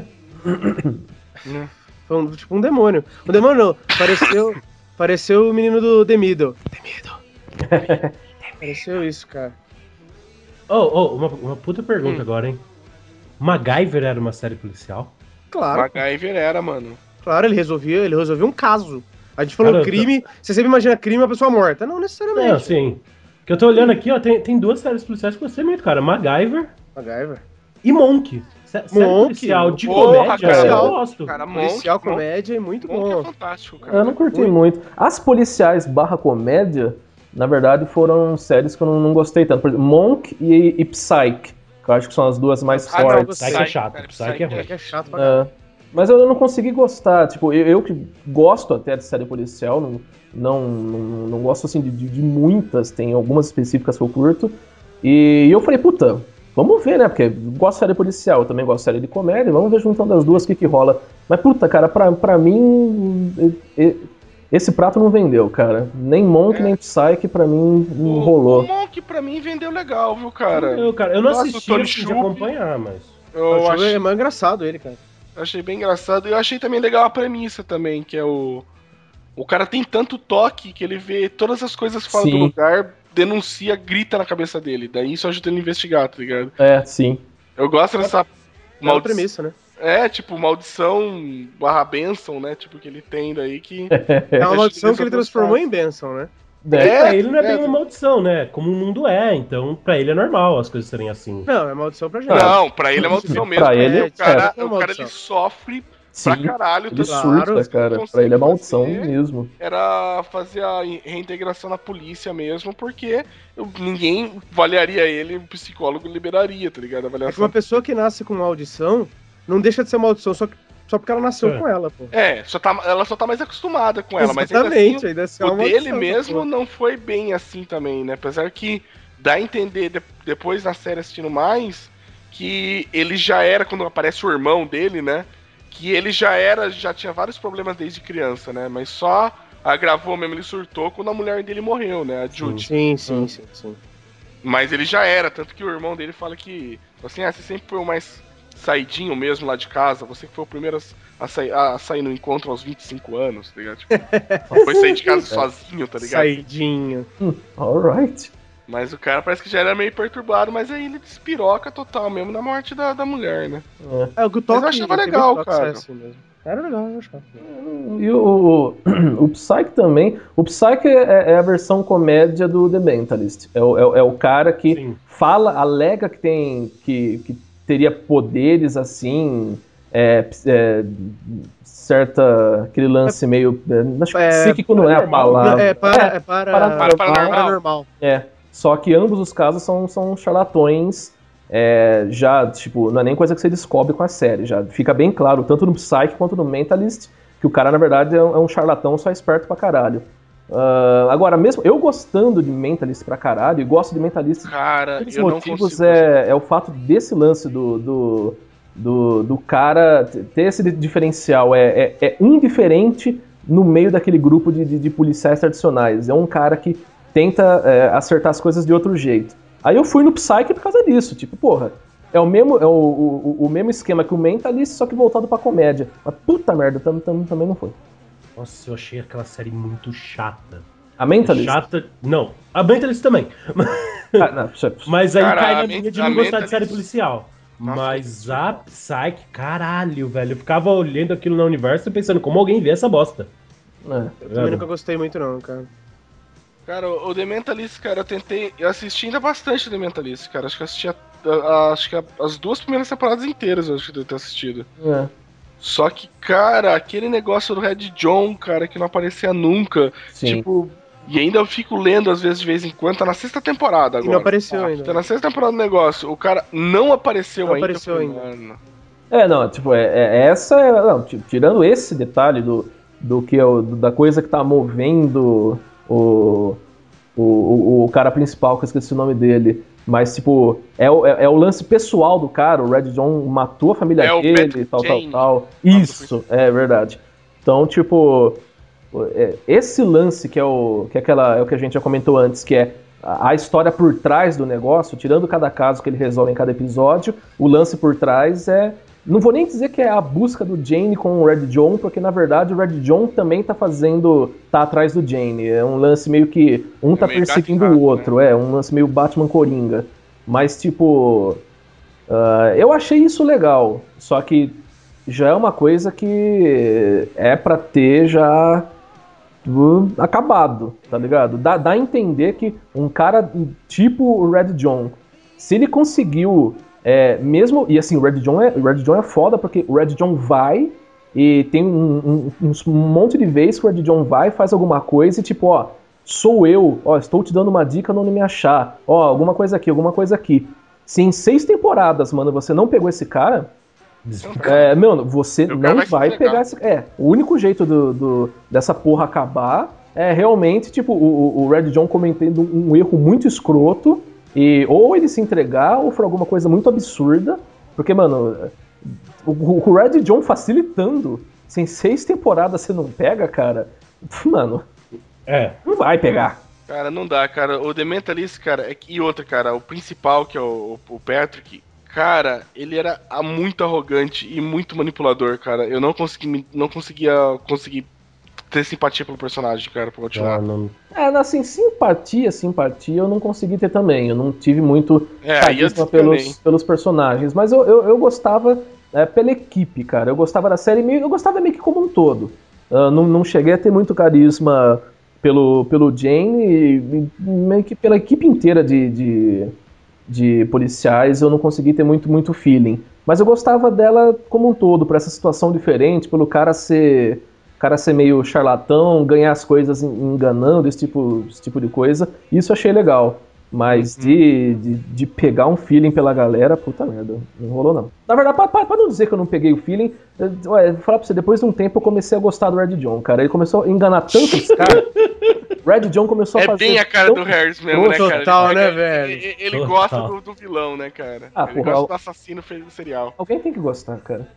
E: Foi tipo um demônio. O demônio não, pareceu o menino do The Middle. Pareceu isso, cara.
B: Uma puta pergunta agora, hein? MacGyver era uma série policial?
E: Claro.
D: MacGyver era, mano.
E: Claro, ele resolvia um caso. A gente falou crime, você sempre imagina crime uma pessoa morta. Não necessariamente.
B: Não, sim. Que eu tô olhando aqui, ó, tem 2 séries policiais que eu gostei muito, cara. MacGyver e Monk. Série policial de comédia, eu gosto.
E: Cara, policial, comédia é muito bom.
D: É fantástico, cara.
C: Eu não curti muito. As policiais / comédia, na verdade, foram séries que eu não gostei tanto. Por exemplo, Monk e Psyche, que eu acho que são as duas mais fortes.
B: Psyche é chato, Psyche é ruim.
E: É chato pra caralho.
C: Mas eu não consegui gostar, tipo, eu que gosto até de série policial, não gosto assim de muitas, tem algumas específicas que eu curto, e eu falei, puta, vamos ver, né, porque eu gosto de série policial, eu também gosto de série de comédia, vamos ver juntando as duas o que rola. Mas puta, cara, pra mim, esse prato não vendeu, cara, nem Monk, nem Psyche pra mim não rolou.
D: O Monk pra mim vendeu legal, viu, cara?
B: Eu não assisti de acompanhar, mas...
E: Eu achei mais engraçado ele, cara.
D: Eu achei bem engraçado. E eu achei também legal a premissa também, que é o cara tem tanto toque que ele vê todas as coisas fora do lugar, denuncia, grita na cabeça dele. Daí isso ajuda ele a investigar, tá ligado?
C: Sim.
D: Eu gosto dessa
E: premissa, né?
D: Tipo, maldição / bênção, né? Tipo, que ele tem daí que...
E: É uma maldição que ele transformou em bênção, né?
B: Pra ele não é bem uma maldição, né? Como o mundo é, então pra ele é normal as coisas serem assim.
E: Não, é maldição pra gente.
D: Não, pra ele é maldição mesmo.
C: Pra ele,
D: o cara ele sofre pra caralho.
C: Ele surta, cara. Pra ele é maldição mesmo.
D: Era fazer a reintegração na polícia mesmo, porque ninguém avaliaria ele, um psicólogo liberaria, tá ligado?
E: É que uma pessoa que nasce com maldição não deixa de ser maldição, só porque ela nasceu com ela, pô.
D: Ela só tá mais acostumada com ela,
E: exatamente,
D: mas ainda assim, o dele mesmo não foi bem assim também, né? Apesar que dá a entender depois na série assistindo mais que ele já era, quando aparece o irmão dele, né? que ele já tinha vários problemas desde criança, né? Mas só agravou mesmo, ele surtou quando a mulher dele morreu, né? A Judy.
E: Sim.
D: Mas ele já era, tanto que o irmão dele fala que, assim, você sempre foi o mais saidinho mesmo lá de casa, você que foi o primeiro a sair no encontro aos 25 anos, tá ligado? Tipo, foi sair de casa sozinho, tá ligado?
E: Saidinho.
C: Alright.
D: Mas o cara parece que já era meio perturbado, mas aí ele despiroca total mesmo na morte da mulher, né?
E: O Good Talk,
D: mas eu achava legal, cara.
E: Assim mesmo. Era legal, eu achava.
C: E o Psyche também. O Psyche é a versão comédia do The Mentalist. É o cara que alega que teria poderes assim, aquele lance meio. Acho que psíquico não é a palavra.
E: Paranormal.
C: Só que ambos os casos são charlatões. Já, tipo, não é nem coisa que você descobre com a série. Já fica bem claro, tanto no Psyche quanto no Mentalist, que o cara, na verdade, é um charlatão só esperto pra caralho. Agora, mesmo eu gostando de Mentalist pra caralho, e gosto de Mentalist,
D: cara,
C: um dos motivos é o fato desse lance do cara ter esse diferencial. É indiferente no meio daquele grupo de policiais tradicionais. É um cara que tenta acertar as coisas de outro jeito. Aí eu fui no Psyche por causa disso. Tipo, porra, é o mesmo esquema que o Mentalist, só que voltado pra comédia. Mas puta merda, também não foi.
B: Nossa, eu achei aquela série muito chata.
C: A Mentalist?
B: Chata. Não, a Mentalist também. Mas aí cai na linha de não gostar de série policial.
D: Nossa,
B: mas a Psyche, caralho, velho. Eu ficava olhando aquilo no universo e pensando como alguém vê essa bosta.
E: Eu também nunca gostei muito, não, cara.
D: Cara, o The Mentalist, cara, eu assisti ainda bastante o The Mentalist, cara. Acho que eu assisti as 2 primeiras temporadas inteiras, eu acho que eu devo ter assistido. Só que, cara, aquele negócio do Red John, cara, que não aparecia nunca.
C: Sim.
D: Tipo, e ainda eu fico lendo às vezes de vez em quando, tá na 6ª temporada agora.
E: E não apareceu ainda.
D: Tá na 6ª temporada do negócio, o cara não apareceu ainda.
E: Mano.
C: Tirando esse detalhe do que da coisa que tá movendo o cara principal, que eu esqueci o nome dele, mas tipo, é o lance pessoal do cara. O Red John matou a família dele, tal. Isso, é verdade. Então, tipo, esse lance que é o que a gente já comentou antes, que é a história por trás do negócio, tirando cada caso que ele resolve em cada episódio, o lance por trás não vou nem dizer que é a busca do Jane com o Red John, porque na verdade o Red John também tá atrás do Jane. É um lance meio que um tá perseguindo o outro, né? Um lance meio Batman Coringa. Mas tipo, eu achei isso legal, só que já é uma coisa que é pra ter já acabado, tá ligado? Dá a entender que um cara tipo o Red John, se ele conseguiu mesmo, e assim, o Red John é foda, porque o Red John vai e tem um monte de vezes que o Red John vai, faz alguma coisa e tipo, ó, sou eu, ó, estou te dando uma dica não me achar, ó, alguma coisa aqui. Se em 6 temporadas, mano, você não pegou esse cara, mano, você não vai pegar esse... o único jeito dessa porra acabar é realmente, tipo, o Red John cometendo um erro muito escroto, e ou ele se entregar, ou for alguma coisa muito absurda, porque, mano, o Red John facilitando, se em 6 temporadas você não pega, cara, mano, não vai pegar.
D: Cara, não dá, cara. O The Mentalist, cara, e outra, cara, o principal, que é o Patrick, cara, ele era muito arrogante e muito manipulador, cara. Eu não conseguia ter simpatia pelo personagem, cara, pra continuar.
C: Assim, simpatia eu não consegui ter também. Eu não tive muito carisma pelos personagens, mas eu gostava pela equipe, cara. Eu gostava da série, eu gostava meio que como um todo. Não cheguei a ter muito carisma pelo Jane e meio que pela equipe inteira de policiais eu não consegui ter muito feeling. Mas eu gostava dela como um todo, por essa situação diferente, pelo cara ser meio charlatão, ganhar as coisas enganando, esse tipo de coisa. Isso eu achei legal. Mas de pegar um feeling pela galera, puta merda, não rolou não. Na verdade, pra não dizer que eu não peguei o feeling, vou falar pra você, depois de um tempo eu comecei a gostar do Red John, cara. Ele começou a enganar tanto os caras. Red John começou a fazer...
D: É bem a cara do Harris mesmo, né, cara?
E: Total, né, velho?
D: Ele gosta do vilão, né, cara? Ele gosta do assassino serial.
C: Alguém tem que gostar, cara.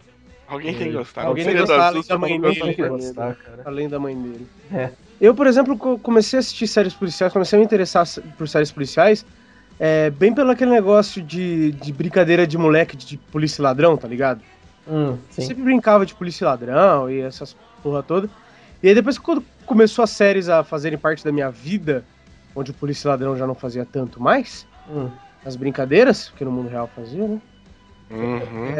D: Alguém tem que gostar.
E: Alguém
D: não
E: tem que
D: seria
E: gostar,
D: da
E: além da mãe
C: Alguém tem
E: dele.
C: que gostar, cara.
E: Além da mãe dele.
C: É.
E: Eu, por exemplo, comecei a assistir séries policiais, comecei a me interessar por séries policiais, bem pelo aquele negócio de brincadeira de moleque de polícia e ladrão, tá ligado? Eu
C: Sim.
E: sempre brincava de polícia e ladrão e essas porra toda. E aí depois, quando começou as séries a fazerem parte da minha vida, onde o polícia e ladrão já não fazia tanto mais, as brincadeiras, que no mundo real fazia, né?
D: Uhum.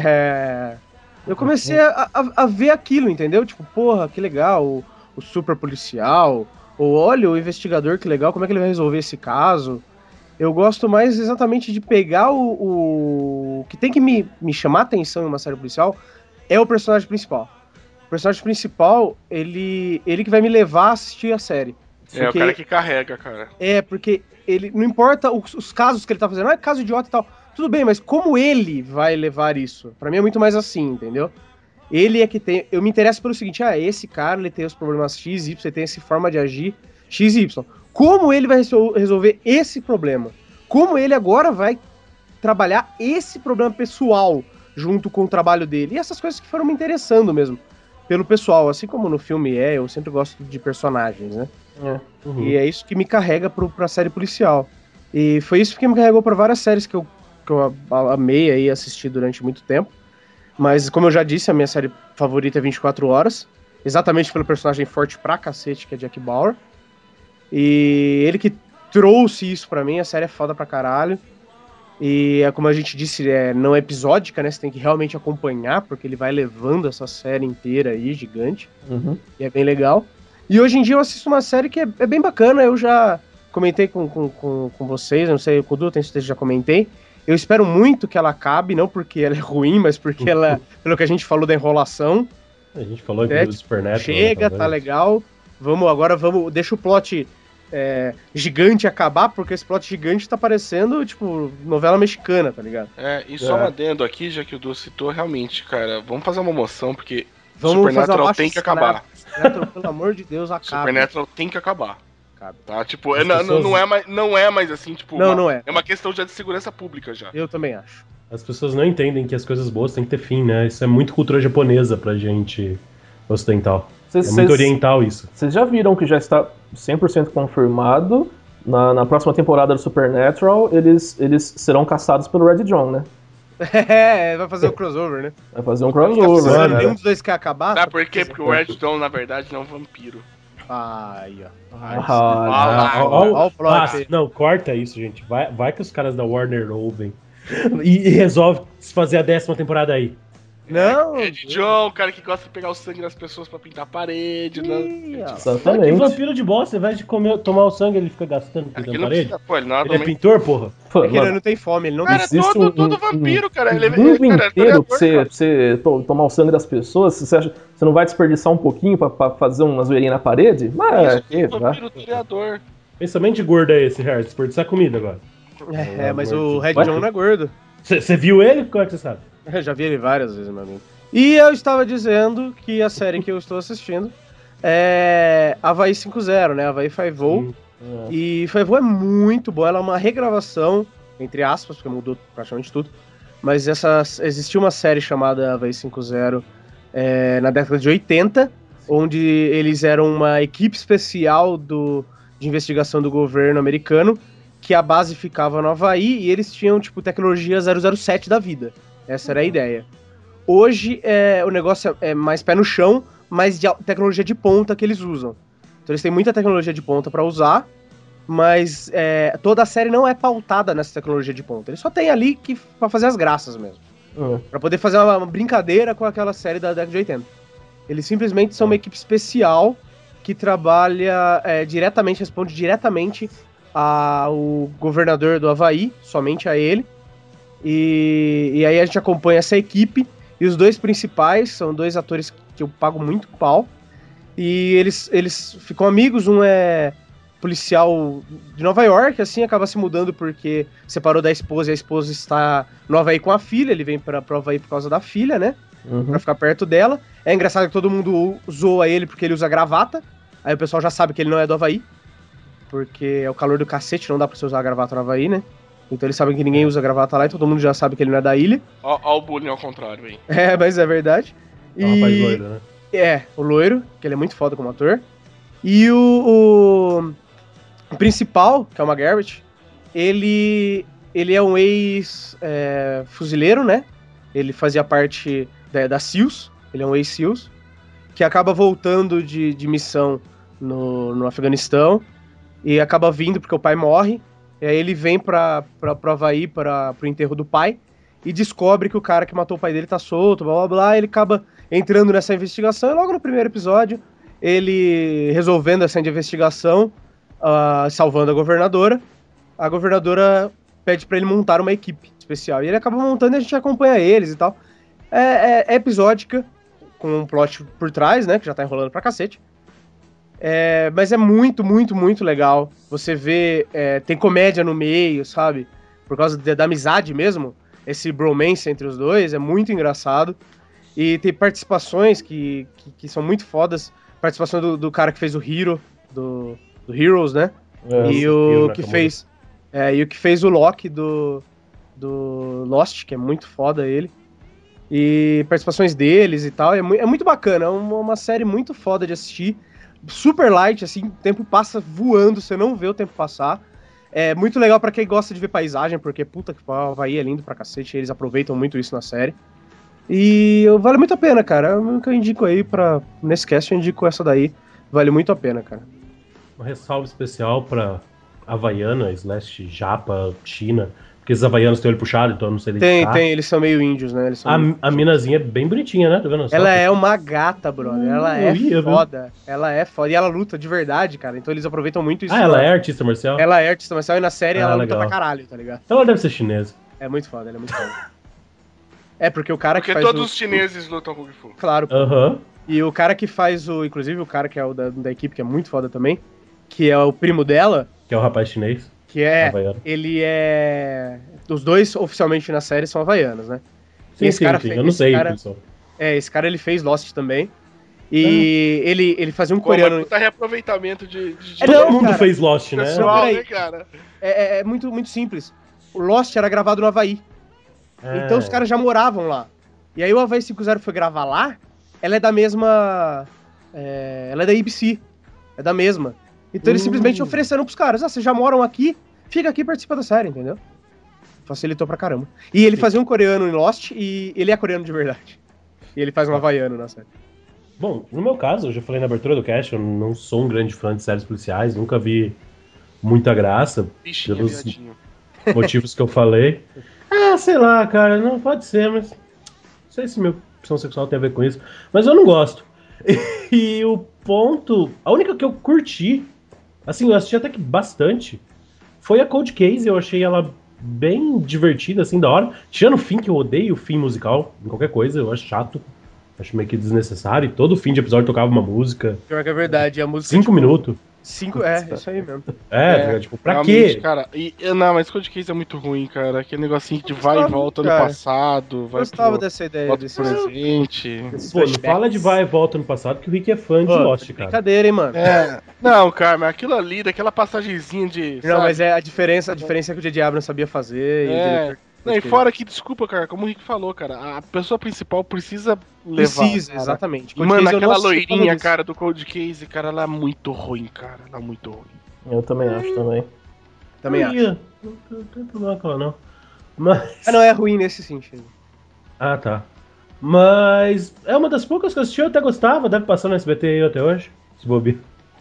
E: Eu comecei a ver aquilo, entendeu? Tipo, porra, que legal, o super policial, ou olha, o investigador, que legal, como é que ele vai resolver esse caso? Eu gosto mais exatamente de pegar o que tem que me chamar a atenção em uma série policial é o personagem principal. O personagem principal, ele que vai me levar a assistir a série.
D: É o cara que carrega, cara.
E: Porque ele não importa os casos que ele tá fazendo, não é caso idiota e tal. Tudo bem, mas como ele vai levar isso? Pra mim é muito mais assim, entendeu? Ele é que tem... Eu me interesso pelo seguinte, esse cara, ele tem os problemas X, Y, ele tem essa forma de agir X e Y. Como ele vai resolver esse problema? Como ele agora vai trabalhar esse problema pessoal junto com o trabalho dele? E essas coisas que foram me interessando mesmo pelo pessoal. Assim como no filme eu sempre gosto de personagens, né? E é isso que me carrega pra série policial. E foi isso que me carregou pra várias séries que eu amei aí assistir durante muito tempo. Mas, como eu já disse, a minha série favorita é 24 Horas. Exatamente pelo personagem forte pra cacete, que é Jack Bauer. E ele que trouxe isso pra mim. A série é foda pra caralho. E, como a gente disse, não é episódica, né? Você tem que realmente acompanhar, porque ele vai levando essa série inteira aí, gigante. E é bem legal. E hoje em dia eu assisto uma série que é bem bacana. Eu já comentei com vocês, eu não sei, com o Du, tenho certeza que já comentei. Eu espero muito que ela acabe, não porque ela é ruim, mas porque ela, pelo que a gente falou da enrolação.
B: A gente falou do Supernatural.
E: Chega, tá legal. Vamos, deixa o plot gigante acabar, porque esse plot gigante tá parecendo, tipo, novela mexicana, tá ligado?
D: E só um adendo aqui, já que o Du citou, realmente, cara, vamos fazer uma moção, porque
E: vamos
D: Supernatural tem que acabar.
E: Supernatural, pelo amor de Deus, acaba.
D: Supernatural tem que acabar. Tá? Tipo,
B: pessoas...
D: não é mais assim, tipo.
E: Não é.
D: É uma questão já de segurança pública já.
E: Eu também acho.
B: As pessoas não entendem que as coisas boas têm que ter fim, né? Isso é muito cultura japonesa pra gente ocidental. É muito oriental isso.
C: Vocês já viram que já está 100% confirmado? Na próxima temporada do Supernatural, eles serão caçados pelo Red John, né?
E: Vai fazer um crossover, né?
C: Vai fazer um crossover.
E: Nenhum dos dois quer acabar?
D: Sabe por quê? Porque o Red Dawn, na verdade, não é um vampiro.
E: Aí,
B: ó. Não, corta isso, gente. Vai que os caras da Warner ouvem e resolve fazer a 10ª temporada aí.
E: Não!
D: Red John, o cara que gosta de pegar o sangue das pessoas pra pintar a parede.
C: Exatamente.
B: Que vampiro de bosta, ao invés de tomar o sangue, ele fica gastando pintando a parede.
D: Ele
B: é pintor, porra?
E: Ele não tem fome, ele não
D: cara,
E: tem
D: todo vampiro, cara. Ele
C: mundo inteiro pra você tomar o sangue das pessoas, você acha você não vai desperdiçar um pouquinho pra fazer uma zoeirinha na parede? Mas
D: vampiro toreador.
B: Pensamento gordo é esse, Harry? Desperdiçar comida agora.
E: Mas o Red John não é gordo.
B: Você viu ele? Como é que você sabe?
E: Eu já vi ele várias vezes, meu amigo. E eu estava dizendo que a série que eu estou assistindo é Hawaii 5.0, né? Hawaii 5.0. E 5.0 é muito boa, ela é uma regravação, entre aspas, porque mudou praticamente tudo. Mas existia uma série chamada Hawaii 5.0 na década de 80, onde eles eram uma equipe especial de investigação do governo americano, que a base ficava no Havaí e eles tinham, tipo, tecnologia 007 da vida. Essa era a ideia. Hoje, o negócio é mais pé no chão, mas de tecnologia de ponta que eles usam. Então eles têm muita tecnologia de ponta pra usar, mas toda a série não é pautada nessa tecnologia de ponta. Eles só tem ali pra fazer as graças mesmo. Pra poder fazer uma brincadeira com aquela série da década de 80. Eles simplesmente são uma equipe especial que trabalha diretamente, responde diretamente ao governador do Havaí, somente a ele. E aí a gente acompanha essa equipe. E os dois principais são dois atores que eu pago muito pau. E eles ficam amigos. Um é policial de Nova York, assim, acaba se mudando porque separou da esposa e a esposa está no Havaí com a filha. Ele vem pra Havaí por causa da filha, né? Pra ficar perto dela. É engraçado que todo mundo zoa ele porque ele usa gravata. Aí o pessoal já sabe que ele não é do Havaí. Porque é o calor do cacete, não dá pra você usar a gravata no Havaí, né? Então eles sabem que ninguém usa gravata lá e todo mundo já sabe que ele não é da ilha.
D: Ó o bullying ao contrário, hein?
E: É, mas é verdade.
B: É um rapaz loiro, né?
E: O loiro, que ele é muito foda como ator. E o principal, que é o McGarrett, ele é um ex-fuzileiro, né? Ele fazia parte da SEALs, ele é um ex-SEALs, que acaba voltando de missão no Afeganistão e acaba vindo porque o pai morre. E aí ele vem pro Havaí, pro enterro do pai, e descobre que o cara que matou o pai dele tá solto, blá blá blá, e ele acaba entrando nessa investigação, e logo no primeiro episódio, ele resolvendo essa investigação, salvando a governadora pede pra ele montar uma equipe especial, e ele acaba montando e a gente acompanha eles e tal. É episódica, com um plot por trás, né, que já tá enrolando pra cacete. Mas é muito, muito, muito legal. Você vê, tem comédia no meio, sabe? Por causa da amizade mesmo. Esse bromance entre os dois é muito engraçado. E tem participações que são muito fodas. Participação do cara que fez o Hero, do Heroes, né? E o que fez o Loki do Lost, que é muito foda ele. E participações deles e tal. É muito bacana. É uma série muito foda de assistir. Super light, assim, o tempo passa voando, você não vê o tempo passar. É muito legal pra quem gosta de ver paisagem, porque puta que pariu, Havaí é lindo pra cacete, eles aproveitam muito isso na série. E vale muito a pena, cara. O que eu indico aí nesse cast, eu indico essa daí. Vale muito a pena, cara.
B: Uma ressalva especial pra Havaiana, / Japa, China. Porque esses havaianos têm olho puxado, então eu não sei identificar.
E: Tem, eles são meio índios, né?
B: A minazinha é bem bonitinha, né? Tá vendo?
E: Ela é uma gata, brother. Ela é foda. Ela é foda. E ela luta de verdade, cara. Então eles aproveitam muito isso.
B: Ela é artista marcial?
E: Ela é artista marcial e na série ela
B: legal.
E: luta pra caralho, tá ligado?
B: Então ela deve ser chinesa.
E: É muito foda, ela é muito foda. Porque o cara
D: porque
E: que faz
D: todos os chineses lutam Kung Fu.
E: Claro.
B: Aham.
E: E o cara que faz inclusive o cara que é o da equipe, que é muito foda também, que é o primo dela.
B: Que é o rapaz chinês.
E: Que ele é... Os dois, oficialmente, na série, são havaianos, né?
B: Sim, eu não sei, pessoal.
E: Esse cara, ele fez Lost também. E ele fazia um coreano...
D: Mas puta reaproveitamento de
B: todo mundo fez Lost, né?
D: Pessoal, né, cara?
E: É muito, muito simples. O Lost era gravado no Havaí. Então os caras já moravam lá. E aí o Havaí 5.0 foi gravar lá, ela é da mesma... ela é da ABC. É da mesma. Então eles simplesmente ofereceram pros caras, vocês já moram aqui, fica aqui e participa da série, entendeu? Facilitou pra caramba. E ele fazia um coreano em Lost, e ele é coreano de verdade. E ele faz um havaiano na série.
B: Bom, no meu caso, eu já falei na abertura do cast, eu não sou um grande fã de séries policiais, nunca vi muita graça, pelos motivos que eu falei. Sei lá, cara, não pode ser, mas... Não sei se minha opção sexual tem a ver com isso, mas eu não gosto. E o ponto... A única que eu curti, assim, eu assisti até que bastante, foi a Cold Case. Eu achei ela bem divertida, assim, da hora. Tirando o fim, que eu odeio o fim musical, em qualquer coisa, eu acho chato. Acho meio que desnecessário. E todo fim de episódio tocava uma música.
E: Pior que é verdade, a música...
B: 5 minutos.
E: 5, isso aí mesmo.
B: Tipo, pra quê?
D: Cara, não, mas Cold Case é muito ruim, cara. Aquele negocinho de vai e volta no passado.
E: Eu gostava dessa ideia
D: desse presente.
B: Pô, não fala de vai e volta no passado, que o Rick é fã de Lost, cara.
E: Brincadeira, hein, mano.
D: Não, cara, mas aquilo ali, daquela passagenzinha de...
E: Não, sabe? Mas a diferença é que o J.J. Abrams sabia fazer.
D: E fora que, desculpa, cara, como o Rick falou, cara, a pessoa principal precisa levar.
E: Precisa, exatamente.
D: Mano, aquela loirinha, cara, do Cold Case, cara, ela é muito ruim, cara. Ela é muito ruim.
C: Eu também acho, também.
E: Também acho.
B: Não tem problema com ela, não. Mas...
E: não, é ruim nesse sentido.
B: Tá. Mas é uma das poucas que eu assisti, eu até gostava, deve passar no SBT aí até hoje, se bobear.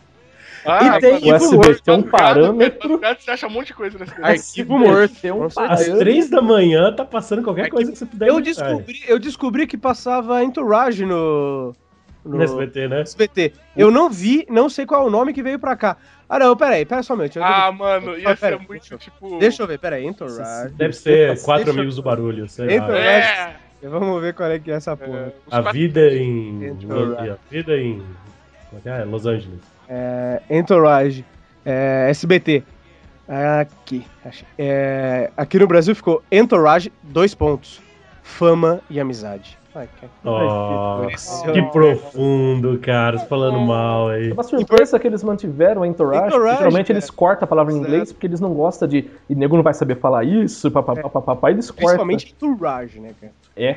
C: O SBT é um parâmetro.
D: Você acha um monte de coisa nesse
E: Arquivo morto.
B: Às 3 da manhã tá passando qualquer coisa que você puder
E: eu descobri que passava Entourage no
B: SBT, né?
E: SBT. Eu não vi, não sei qual é o nome que veio pra cá. Não, pera só um minuto.
D: Mano, ia ser muito tipo...
E: Deixa eu ver, peraí, Entourage.
B: Deve ser 4 Amigos do Barulho, sei lá.
E: Vamos ver qual é que é essa porra.
B: A vida em como é que é? Los Angeles.
E: Entourage, SBT. Aqui, aqui no Brasil ficou Entourage, 2 pontos. Fama e amizade.
B: Que profundo, cara, falando mal aí.
C: É uma surpresa que eles mantiveram a Entourage, porque geralmente eles cortam a palavra em inglês porque eles não gostam de... E nego não vai saber falar isso, papapá, eles cortam.
E: Principalmente Entourage, né, cara?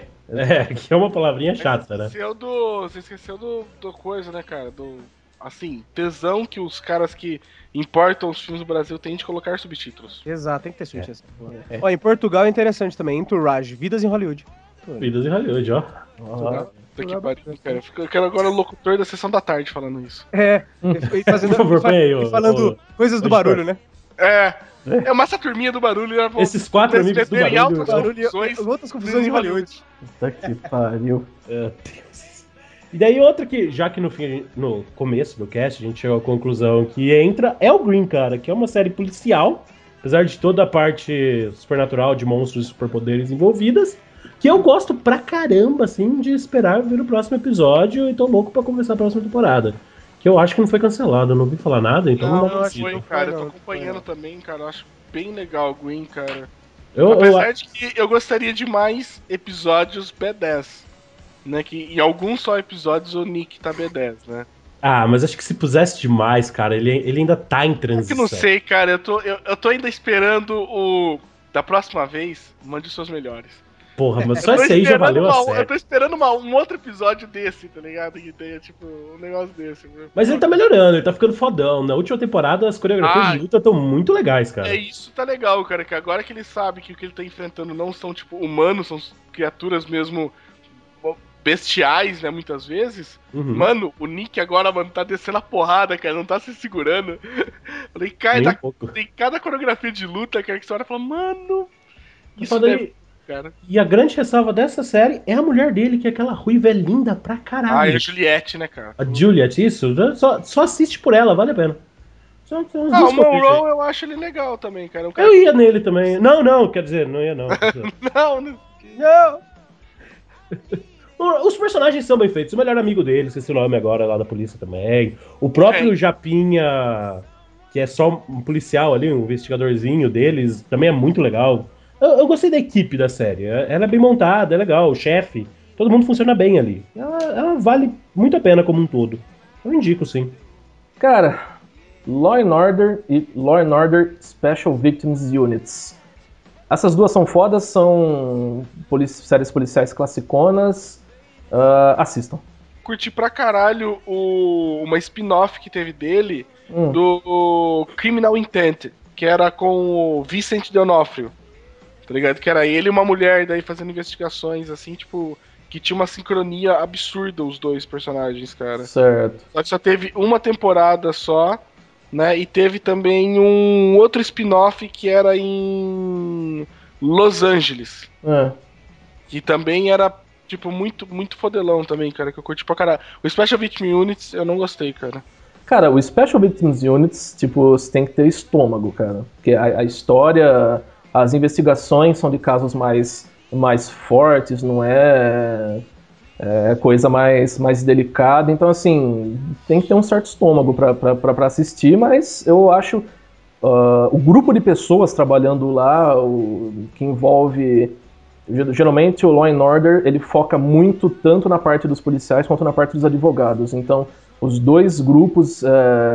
B: Que é uma palavrinha chata, né?
D: Você esqueceu do coisa, né, cara? Do, assim, tesão que os caras que importam os filmes do Brasil têm de colocar subtítulos.
E: Exato, tem que ter subtítulos. Ó, em Portugal é interessante também, Entourage, Vidas em Hollywood.
B: Vidas em Hollywood, ó.
D: Puta que pariu, cara. Eu quero agora o locutor da Sessão da Tarde falando isso.
E: E fazendo,
B: Por favor,
E: falando coisas do barulho, né?
D: É uma essa turminha do barulho. Né?
B: Esses 4 amigos do barulho.
E: Outras confusões em Hollywood.
C: Puta que pariu.
B: Meu Deus. E daí outra que, já que no começo do cast a gente chegou à conclusão que entra é o Green, cara, que é uma série policial, apesar de toda a parte supernatural de monstros e superpoderes envolvidas, que eu gosto pra caramba, assim, de esperar ver o próximo episódio e tô louco pra começar a próxima temporada. Que eu acho que não foi cancelado, eu não ouvi falar nada, então
D: não
B: dá
D: foi, cara, eu tô acompanhando também, cara, eu acho bem legal o Green, cara.
B: Apesar
D: de que eu gostaria de mais episódios B10, né, que em alguns só episódios o Nick tá B10, né.
B: Ah, mas acho que se pusesse demais, cara, ele ainda tá em transição.
D: É que não sei, cara, eu tô ainda esperando o... Da próxima vez, mande os seus melhores.
B: Porra, mas só esse aí já valeu a série.
D: Eu tô esperando um outro episódio desse, tá ligado? Que tenha, tipo, um negócio desse.
B: Mas ele tá melhorando, ele tá ficando fodão. Na última temporada, as coreografias de luta estão muito legais, cara.
D: É, isso tá legal, cara, que agora que ele sabe que o que ele tá enfrentando não são, tipo, humanos, são criaturas mesmo bestiais, né, muitas vezes. Mano, o Nick agora, mano, tá descendo a porrada, cara, não tá se segurando. Falei, cara, tem cada coreografia de luta, cara, que você olha e fala, mano... Isso cara.
B: E a grande ressalva dessa série é a mulher dele, que é aquela ruiva linda pra caralho.
D: É a Juliette, né, cara?
B: A Juliette, isso? Só assiste por ela, vale a pena.
D: O Monroe eu acho ele legal também, cara.
B: Eu ia nele também. Não, quer dizer, não ia não.
D: não.
B: Os personagens são bem feitos. O melhor amigo dele, esqueci o nome agora, lá da polícia também. O próprio Japinha, que é só um policial ali, um investigadorzinho deles, também é muito legal. Eu gostei da equipe da série. Ela é bem montada, é legal. O chefe, todo mundo funciona bem ali. Ela vale muito a pena como um todo. Eu indico, sim.
C: Cara, Law & Order e Law & Order Special Victims Units. Essas duas são fodas, são séries policiais classiconas. Assistam.
D: Curti pra caralho uma spin-off que teve dele do Criminal Intent, que era com o Vincent D'Onofrio. Tá ligado? Que era ele e uma mulher daí fazendo investigações, assim, tipo, que tinha uma sincronia absurda os dois personagens, cara.
C: Certo.
D: Só que só teve uma temporada só, né? E teve também um outro spin-off que era em Los Angeles. Que também era, tipo, muito, muito fodelão também, cara, que eu curti pra caralho. O Special Victim Units eu não gostei, cara.
C: Cara, o Special Victims Units, tipo, você tem que ter estômago, cara. Porque a história... As investigações são de casos mais fortes, não é coisa mais delicada. Então, assim, tem que ter um certo estômago para assistir, mas eu acho o grupo de pessoas trabalhando lá, que envolve... Geralmente o Law & Order, ele foca muito tanto na parte dos policiais quanto na parte dos advogados. Então, os dois grupos...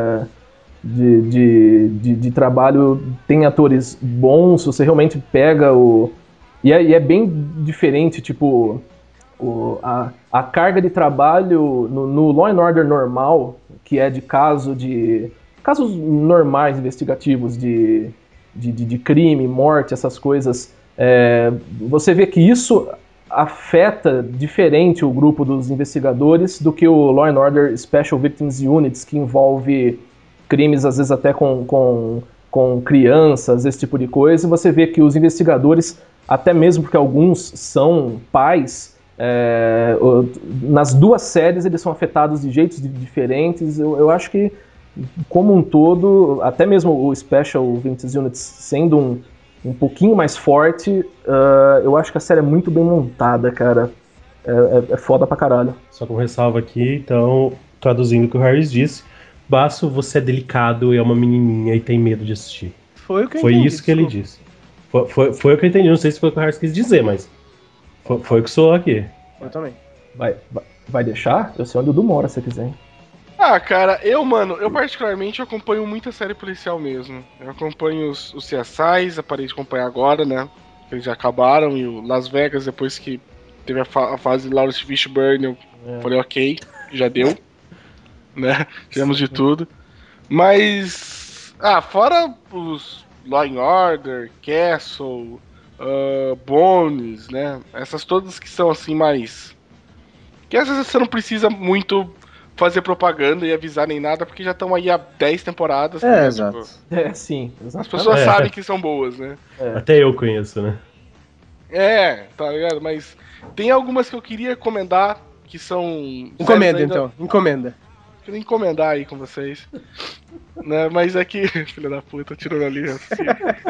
C: De trabalho tem atores bons, você realmente pega e é bem diferente, tipo a carga de trabalho no Law & Order normal, que é de casos normais investigativos de crime, morte, essas coisas, você vê que isso afeta diferente o grupo dos investigadores do que o Law & Order Special Victims Units, que envolve crimes, às vezes até com crianças, esse tipo de coisa, e você vê que os investigadores, até mesmo porque alguns são pais, nas duas séries eles são afetados de jeitos diferentes. Eu acho que, como um todo, até mesmo o Special Victims Units sendo um pouquinho mais forte, eu acho que a série é muito bem montada, cara. É foda pra caralho.
B: Só com ressalva aqui, então, traduzindo o que o Harris disse, Basso, você é delicado e é uma menininha e tem medo de assistir.
E: Foi o que eu
B: entendi. Foi isso que ele
E: desculpa.
B: disse. Foi o que eu entendi. Não sei se foi o que o Harris quis dizer, mas foi o que soou aqui.
E: Eu também.
C: Vai deixar? Eu sei onde o Du mora, se você quiser.
D: Ah, cara, eu particularmente acompanho muita série policial mesmo. Eu acompanho os CSIs, parei de acompanhar agora, né? Eles já acabaram, e o Las Vegas, depois que teve a fase de Lawrence Fishburne, eu falei, ok, já deu. Né? Tivemos de tudo. Mas, fora os Law and Order, Castle, Bones, né? Essas todas que são assim mais... Que às vezes você não precisa muito fazer propaganda e avisar nem nada, porque já estão aí há 10 temporadas.
E: É, exato.
D: Tipo,
C: Sim.
D: as pessoas sabem que são boas, né?
B: Até eu conheço, né?
D: Tá ligado? Mas tem algumas que eu queria recomendar, que são...
E: Encomenda, então. Encomenda.
D: Queria encomendar aí com vocês. Né? Mas é que... Filha da puta, tirou ali. Assim.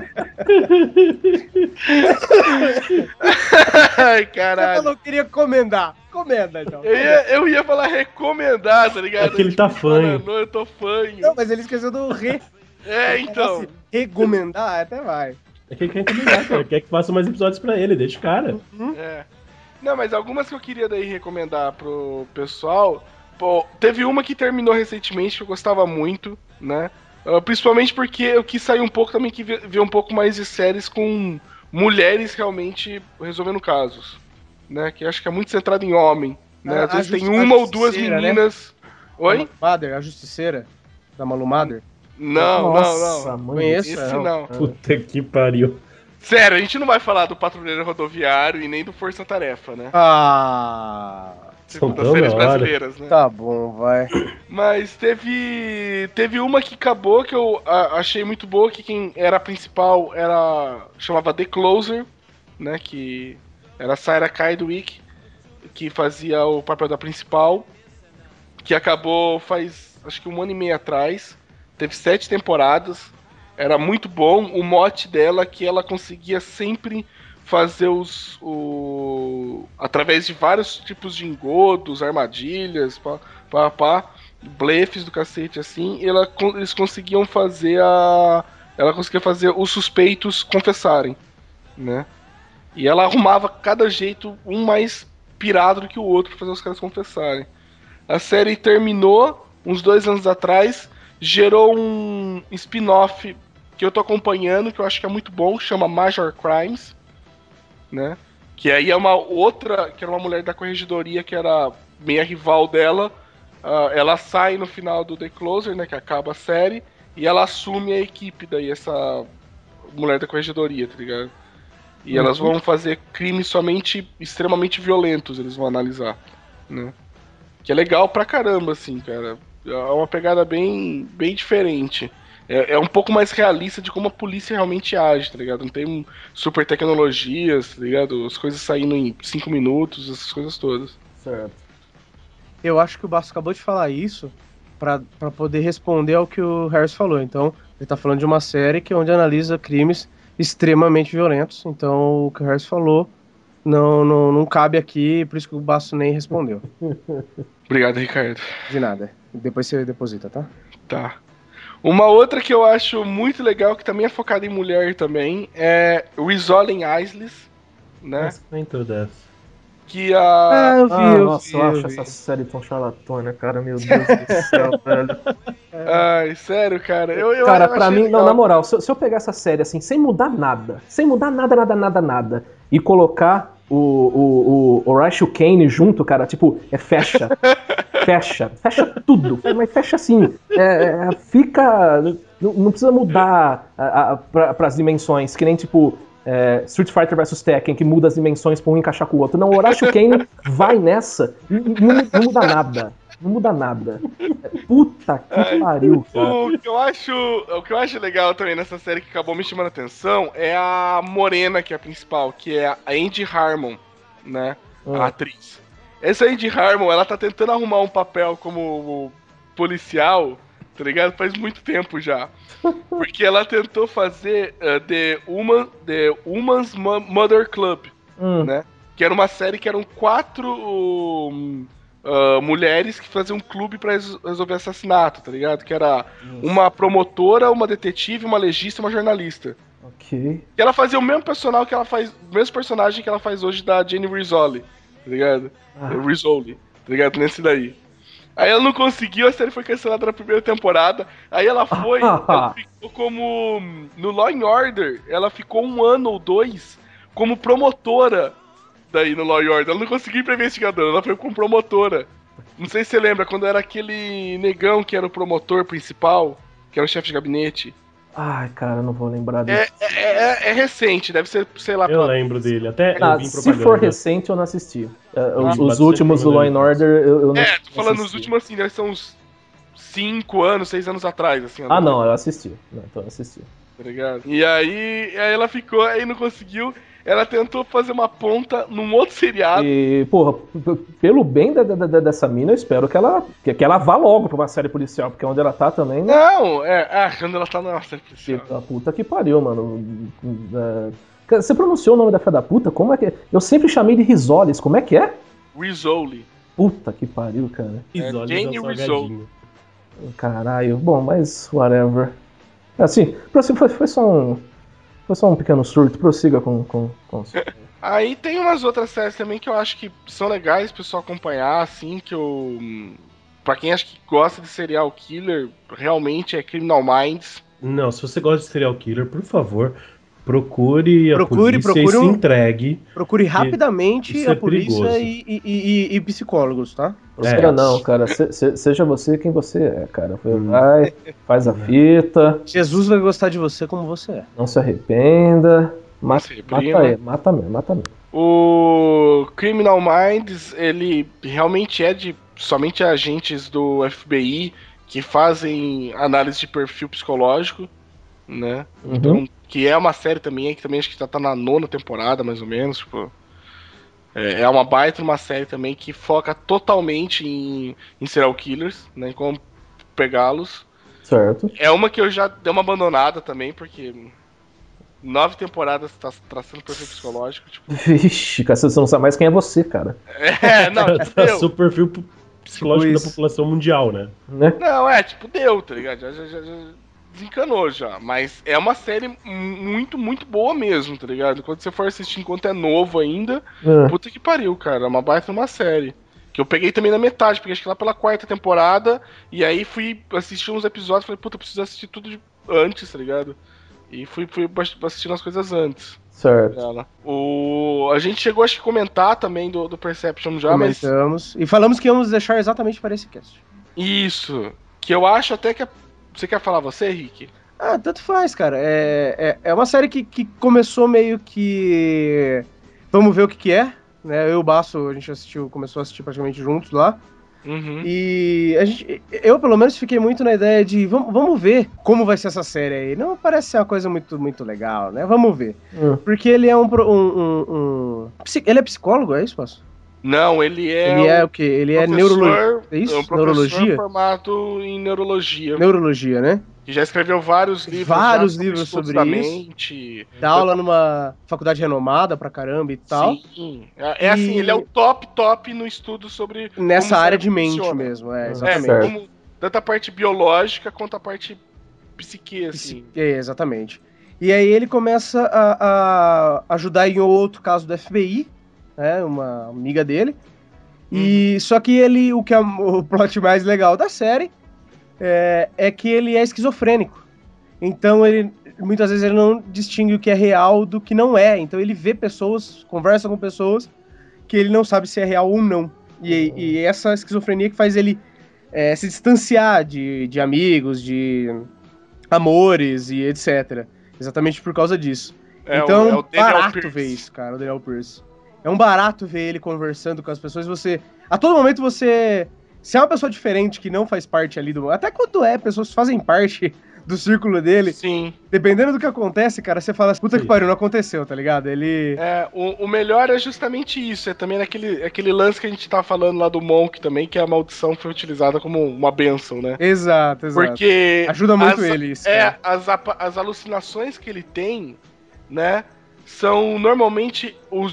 D: Ai, caralho.
E: Você falou que queria encomendar. Encomenda, então.
D: Eu ia falar recomendar, tá ligado?
B: É que ele tá fanho.
D: Eu tô fanho.
E: Não, mas ele esqueceu do re.
D: Então.
E: Assim, recomendar, até vai.
B: É que ele quer encomendar, cara. Quer que faça mais episódios pra ele, deixa o cara.
D: Não, mas algumas que eu queria daí recomendar pro pessoal... Pô, teve uma que terminou recentemente que eu gostava muito, né? Principalmente porque eu quis sair um pouco também, que ver um pouco mais de séries com mulheres realmente resolvendo casos, né? Que eu acho que é muito centrado em homem, né? Às vezes tem uma ou duas meninas... Né? Oi?
E: Mother, a Justiceira da Malu Mother.
D: Não.
E: Conheço
D: Esse não.
B: Puta que pariu.
D: Sério, a gente não vai falar do Patrulheiro Rodoviário e nem do Força Tarefa, né?
B: São
D: Das
B: tão
D: séries
B: da hora.
D: brasileiras, né?
E: Tá bom, vai.
D: Mas teve uma que acabou que eu achei muito boa, que quem era a principal chamava The Closer, né? Que era a Sarah Chadwick, que fazia o papel da principal, que acabou faz acho que 1 ano e meio atrás. Teve 7 temporadas, era muito bom. O mote dela é que ela conseguia sempre fazer através de vários tipos de engodos, armadilhas, blefes do cacete, assim, eles conseguiam fazer ela conseguia fazer os suspeitos confessarem, né? E ela arrumava cada jeito, um mais pirado do que o outro, pra fazer os caras confessarem. A série terminou uns 2 anos atrás, gerou um spin-off que eu tô acompanhando, que eu acho que é muito bom, que chama Major Crimes, né? Que aí é uma outra, que era uma mulher da corregedoria, que era meia rival dela. Ela sai no final do The Closer, né? Que acaba a série, e ela assume a equipe daí, essa mulher da corregedoria, tá ligado? E elas vão fazer crimes somente extremamente violentos, eles vão analisar, né? Que é legal pra caramba, assim, cara. É uma pegada bem diferente. É um pouco mais realista de como a polícia realmente age, tá ligado? Não tem super tecnologias, tá ligado? As coisas saindo em 5 minutos, essas coisas todas.
C: Certo.
E: Eu acho que o Basso acabou de falar isso pra poder responder ao que o Harris falou. Então, ele tá falando de uma série onde analisa crimes extremamente violentos. Então, o que o Harris falou não cabe aqui, por isso que o Basso nem respondeu.
D: Obrigado, Ricardo.
E: De nada. Depois você deposita, tá?
D: Tá. Uma outra que eu acho muito legal, que também é focada em mulher também, é Rizzoli Isles, né? Que
C: eu acho essa série tão charlatona, cara, meu Deus do céu, velho.
D: Ai, sério, cara.
C: Cara, pra mim, não, na moral, se eu pegar essa série assim, sem mudar nada, e colocar o Horatio Kane junto, cara, tipo, fecha tudo, mas fecha assim, fica, não precisa mudar pras dimensões, que nem tipo Street Fighter vs Tekken, que muda as dimensões pra um encaixar com o outro. Não, o Horatio Kane vai nessa e não muda nada. Não muda nada. Puta que pariu, cara.
D: O que eu acho legal também nessa série que acabou me chamando a atenção é a morena, que é a principal, que é a Andy Harmon, né? A atriz. Essa Andy Harmon, ela tá tentando arrumar um papel como policial, tá ligado? Faz muito tempo já. Porque ela tentou fazer The Woman's Mother Club, né? Que era uma série que eram 4... mulheres que faziam um clube pra resolver assassinato, tá ligado? Que era uma promotora, uma detetive, uma legista e uma jornalista.
C: Ok.
D: E ela fazia o mesmo personagem que ela faz hoje da Jenny Rizzoli, tá ligado? Rizzoli, tá ligado? Nesse daí. Aí ela não conseguiu, a série foi cancelada na primeira temporada. Aí ela foi, ela ficou como... No Law and Order, ela ficou 1 ano ou 2 como promotora daí no Law and Order. Ela não conseguiu ir pra investigadora, ela foi como promotora. Não sei se você lembra, quando era aquele negão que era o promotor principal, que era o chefe de gabinete.
C: Ai, cara, não vou lembrar disso.
D: É recente, deve ser, sei lá...
B: Eu lembro dele, até eu vi
C: Se for recente, eu não assisti. Os últimos do Law and Order, eu não
D: tô falando os últimos assim, deve ser uns 5 anos, 6 anos atrás, assim.
C: Não, eu assisti. Então eu assisti.
D: Tá ligado? E aí ela ficou, aí não conseguiu... Ela tentou fazer uma ponta num outro seriado.
C: E, porra, pelo bem dessa mina, eu espero que ela vá logo pra uma série policial, porque onde ela tá também...
D: Não, quando ela tá na série policial.
C: A puta que pariu, mano. Você pronunciou o nome da filha da puta? Como é que é? Eu sempre chamei de Risoles, como é que é?
D: Rizzoli.
C: Puta que pariu, cara.
D: Jane Rizzoli.
C: Caralho, bom, mas whatever. Assim, foi só um pequeno surto, prossiga com
D: Aí tem umas outras séries também que eu acho que são legais pro pessoal acompanhar, assim, que eu... Pra quem acha que gosta de serial killer, realmente é Criminal Minds.
B: Não, se você gosta de serial killer, por favor, procure a polícia e se entregue.
E: Procure rapidamente a polícia e psicólogos, tá?
C: Não, cara. Seja você quem você é, cara. Vai, faz a fita.
E: Jesus vai gostar de você como você é.
C: Não se arrependa. Mata mesmo.
D: O Criminal Minds, ele realmente é de somente agentes do FBI que fazem análise de perfil psicológico, né?
C: Uhum.
D: Então, que é uma série também, que também acho que já tá na 9ª temporada, mais ou menos, tipo... É uma baita uma série também que foca totalmente em serial killers, né? Em como pegá-los.
C: Certo.
D: É uma que eu já dei uma abandonada também, porque 9 temporadas tá traçando perfil psicológico. Tipo...
C: Vixe, cara, você não sabe mais quem é você, cara.
B: Traçou o perfil psicológico da população mundial, né?
D: Não, deu, tá ligado? Já desencanou já. Mas é uma série muito, muito boa mesmo, tá ligado? Quando você for assistir enquanto é novo ainda, puta que pariu, cara. É uma baita uma série. Que eu peguei também na metade, porque acho que lá pela 4ª temporada, e aí fui assistir uns episódios, falei, puta, eu preciso assistir tudo antes, tá ligado? E fui assistindo as coisas antes.
C: Certo.
D: A gente chegou, acho que, comentar também do Perception já,
E: comentamos. E falamos que íamos deixar exatamente para esse cast.
D: Isso. Que eu acho até que... Você quer falar você, Rick?
E: Tanto faz, cara. É uma série que começou meio que... Vamos ver o que é, né? Eu e o Basso, a gente começou a assistir praticamente juntos lá.
D: Uhum.
E: E eu, pelo menos, fiquei muito na ideia de vamos ver como vai ser essa série aí. Não parece ser uma coisa muito, muito legal, né? Vamos ver. Porque ele é ele é psicólogo, é isso, Basso?
D: Não, ele é...
E: Ele é o quê? Ele é neurologia. É isso?
D: É um professor
E: neurologia?
D: formado em neurologia.
E: Neurologia, né?
D: Que já escreveu vários livros.
E: Vários livros sobre isso. Dá aula numa faculdade renomada pra caramba e tal.
D: Sim. Assim, ele é o top no estudo sobre...
E: Nessa área de mente mesmo, exatamente.
D: Tanto a parte biológica quanto a parte psique, assim.
E: Exatamente. E aí ele começa a ajudar em outro caso do FBI, né, uma amiga dele. E só que o que é o plot mais legal da série é que ele é esquizofrênico. Então muitas vezes ele não distingue o que é real do que não é. Então ele vê pessoas, conversa com pessoas que ele não sabe se é real ou não. E essa esquizofrenia que faz ele se distanciar de amigos, de amores e etc. Exatamente por causa disso. Então é um barato ver isso, cara, o Daniel Pearce. É um barato ver ele conversando com as pessoas. A todo momento você... Se é uma pessoa diferente que não faz parte ali do... Até quando pessoas fazem parte do círculo dele.
D: Sim.
E: Dependendo do que acontece, cara, você fala, puta que pariu, não aconteceu, tá ligado?
D: O melhor é justamente isso. É também aquele lance que a gente tá falando lá do Monk também, que a maldição foi utilizada como uma bênção, né?
E: Exato.
D: Porque...
E: Ajuda muito ele isso, cara.
D: As alucinações que ele tem, né? São normalmente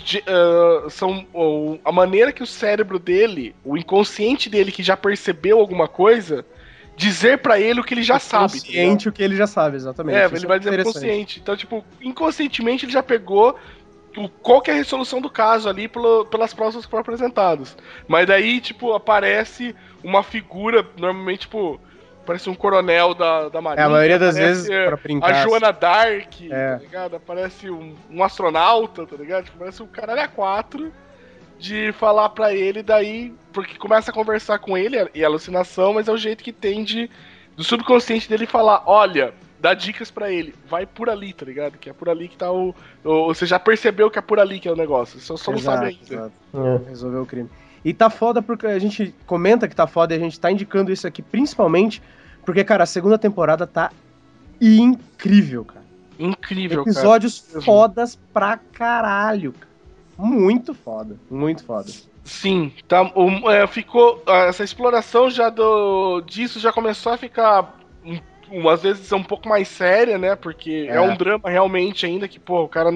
D: a maneira que o cérebro dele, o inconsciente dele que já percebeu alguma coisa, dizer pra ele o que ele já sabe.
E: Consciente o que ele já sabe, exatamente.
D: Ele vai dizer consciente. Então, tipo, inconscientemente ele já pegou qual que é a resolução do caso ali pelas provas que foram apresentadas. Mas daí, tipo, aparece uma figura, normalmente, tipo, parece um coronel da Marinha.
E: A maioria das vezes, pra brincar.
D: A Joana Dark,
E: tá
D: ligado? Aparece um astronauta, tá ligado? Tipo, parece um caralho a 4 de falar pra ele, daí, porque começa a conversar com ele, e a alucinação, mas é o jeito que tem do subconsciente dele falar, olha, dá dicas pra ele, vai por ali, tá ligado? Que é por ali que tá você já percebeu que é por ali que é o negócio, só não sabe ainda.
E: Resolveu o crime. E tá foda porque a gente comenta que tá foda e a gente tá indicando isso aqui principalmente porque, cara, a segunda temporada tá incrível, cara.
D: Incrível,
E: episódios cara. Fodas pra caralho, cara. Muito foda, muito foda.
D: Sim, tá, ficou. Essa exploração disso já começou a ficar às vezes um pouco mais séria, né? Porque é um drama realmente ainda que, pô, o cara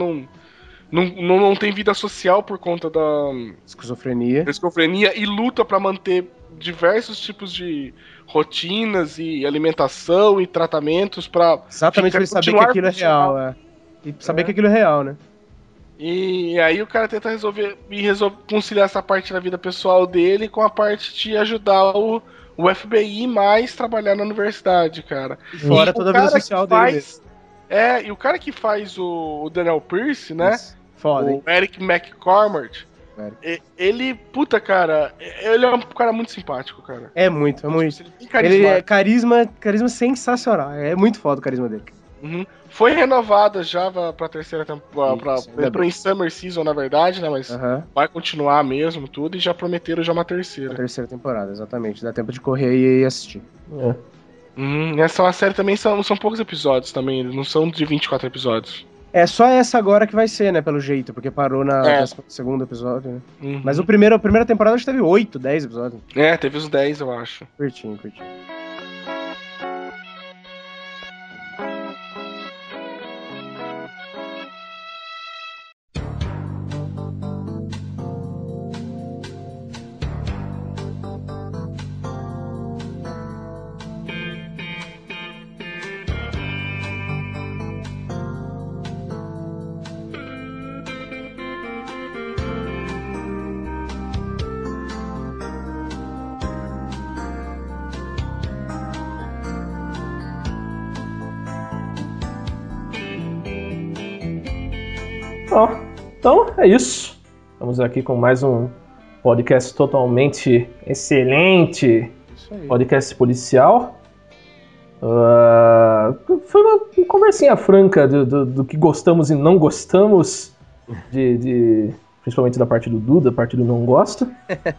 D: não tem vida social por conta da esquizofrenia e luta pra manter diversos tipos de rotinas e alimentação e tratamentos pra.
E: Exatamente pra ele saber que aquilo é real, E saber que aquilo é real, né?
D: E aí o cara tenta resolver conciliar essa parte da vida pessoal dele com a parte de ajudar o FBI mais trabalhar na universidade, cara.
E: E fora toda a vida social dele.
D: E o cara que faz o Daniel Pearce, né?
E: Foda,
D: o Eric McCormack, ele, puta, cara, ele é um cara muito simpático, cara.
E: É muito. Ele é carisma sensacional. É muito foda o carisma dele.
D: Uhum. Foi renovada já pra terceira temporada, entrou em Summer Season, na verdade, né, mas vai continuar mesmo, tudo, e já prometeram já uma terceira.
E: A terceira temporada, exatamente, dá tempo de correr e assistir.
D: Essa é uma série também, são poucos episódios também, não são de 24 episódios.
E: É só essa agora que vai ser, né, pelo jeito, porque parou na segundo episódio, né. Mas a primeira temporada acho que teve 8, 10 episódios.
D: Teve uns 10, eu acho.
E: Curtinho.
C: Então, é isso. Estamos aqui com mais um podcast totalmente excelente. Isso aí. Podcast policial. Foi uma conversinha franca do que gostamos e não gostamos, principalmente da parte do Duda, da parte do não gosto.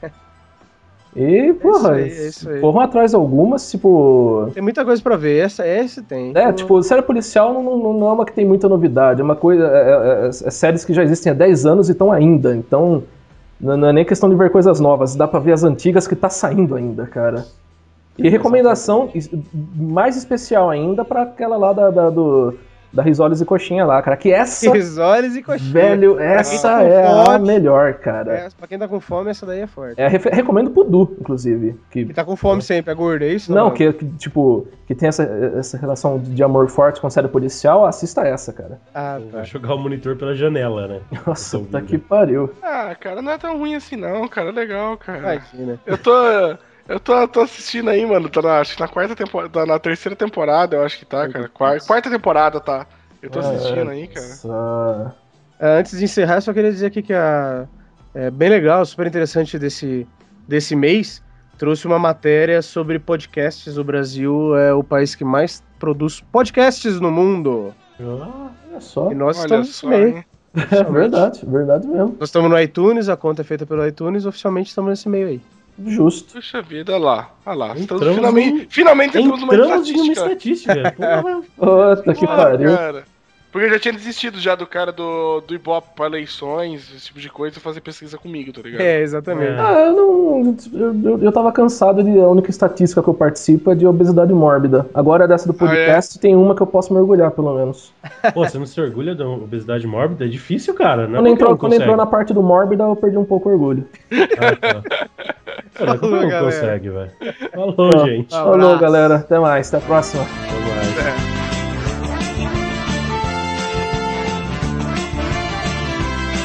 C: E, porra, corram atrás algumas, tipo...
E: Tem muita coisa pra ver, esse tem.
C: Tipo, série policial não é uma que tem muita novidade, é uma coisa... É séries que já existem há 10 anos e estão ainda, então não é nem questão de ver coisas novas, dá pra ver as antigas que tá saindo ainda, cara. E recomendação mais especial ainda pra aquela lá da Risoles e Coxinha lá, cara, que essa...
E: Risoles e Coxinha.
C: Velho, essa é a melhor, cara.
E: Pra quem tá com fome, essa daí é forte.
C: Recomendo pro Du, inclusive. Que
E: tá com fome sempre, é gordo, é isso?
C: Não, que tem essa relação de amor forte com série policial, assista essa, cara.
B: Vai jogar o monitor pela janela, né?
C: Nossa, puta que pariu.
D: Cara, não é tão ruim assim não, cara, é legal, cara.
E: Imagina.
D: Eu tô assistindo aí, mano, acho que na quarta temporada, na terceira temporada, eu acho que tá, cara. Quarta temporada, tá. Eu tô assistindo aí, cara.
E: Antes de encerrar, eu só queria dizer aqui que é bem legal, super interessante desse mês, trouxe uma matéria sobre podcasts. O Brasil é o país que mais produz podcasts no mundo.
C: Olha só.
E: E nós estamos nesse meio.
C: Verdade mesmo.
E: Nós estamos no iTunes, a conta é feita pelo iTunes, oficialmente estamos nesse meio aí.
C: Justo.
D: Puxa vida, olha lá. Finalmente entramos
B: numa estatística.
C: Puta que pariu.
D: Cara. Porque eu já tinha desistido já do cara do Ibope para eleições, esse tipo de coisa, fazer pesquisa comigo, tá ligado?
E: Exatamente.
C: Eu tava cansado a única estatística que eu participo é de obesidade mórbida. Agora dessa do podcast tem uma que eu posso me orgulhar, pelo menos.
B: Pô, você não se orgulha da obesidade mórbida? É difícil, cara.
C: Quando entrou na parte do mórbida, eu perdi um pouco o orgulho.
B: Tá. Como não consegue, velho? Falou, gente.
C: Falou, galera. Até mais. Até a próxima.
B: Até mais.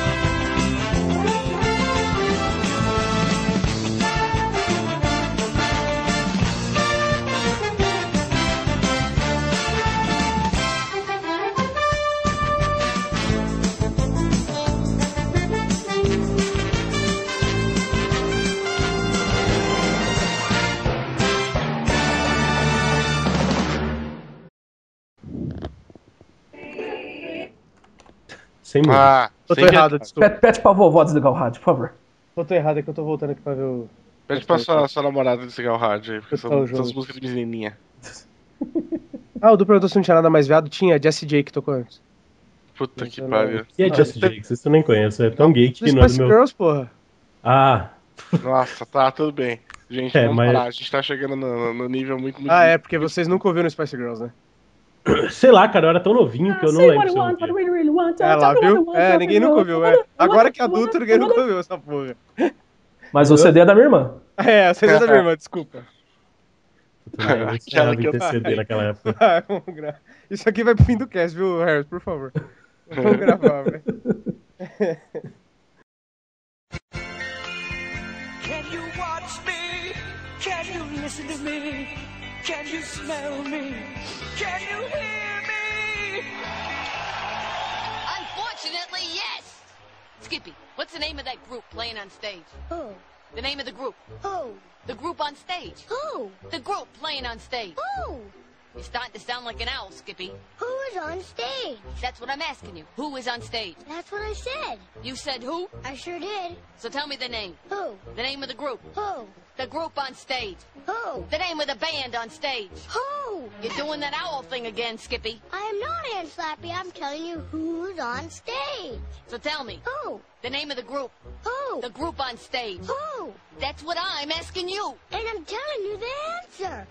B: sem música.
D: Ah,
E: Eu tô
D: sem
E: errado,
D: viajar.
E: desculpa.
C: Pede pra vovó desligar o rádio, por favor.
E: Eu tô errado, é que eu tô voltando aqui pra ver o...
D: Pede pra sua namorada desligar o rádio aí, porque
E: Tá o
D: são
E: jogo.
D: essas músicas de menininha.
E: Ah, o Du perguntou se não tinha nada mais viado. Tinha, Jessie J que tocou antes.
D: Puta que
E: Não.
D: pariu.
B: E é Just Jakes, isso eu nem conheço. É tão gay que
E: Do
B: não é do
E: Spice
B: meu.
E: Girls, porra.
B: Ah,
D: Nossa, tá, tudo bem. Gente,
B: É,
D: vamos
B: mas-
D: parar. A gente tá chegando no nível muito...
E: Ah, é, porque vocês nunca ouviram Spice Girls, né?
B: sei lá, cara, eu era tão novinho que eu não lembro se eu ouvia.
E: É, lá, viu? É, ninguém nunca ouviu, é. Agora que é adulto, ninguém nunca ouviu essa porra.
C: Mas o CD é da minha irmã.
E: É, a CD da minha irmã, desculpa.
B: Eu não
D: Aquela
B: sonhava
D: que
B: em
D: eu-
B: ter CD naquela época.
E: Ah, vamos Isso aqui vai pro fim do cast, viu, Harris, por favor. Vamos gravar, velho.
F: Can you watch me? Can you listen to me? Can you smell me? Can you hear me?
G: Unfortunately, yes! Skippy, what's the name of that group playing on stage?
H: Who?
G: The name of the group.
H: Who?
G: The group on stage.
H: Who?
G: The group playing on stage.
H: Who?
G: You're starting to sound like an owl, Skippy.
H: Who is on stage?
G: That's what I'm asking you. Who is on stage?
H: That's what I said.
G: You said who?
H: I sure did.
G: So tell me the name.
H: Who?
G: The name of the group.
H: Who?
G: The group on stage.
H: Who?
G: The name of the band on stage.
H: Who?
G: You're doing that owl thing again, Skippy.
H: I am not Aunt Slappy. I'm telling you who's on stage.
G: So tell me.
H: Who?
G: The name of the group.
H: Who?
G: The group on stage.
H: Who?
G: That's what I'm asking you.
H: And I'm telling you the answer.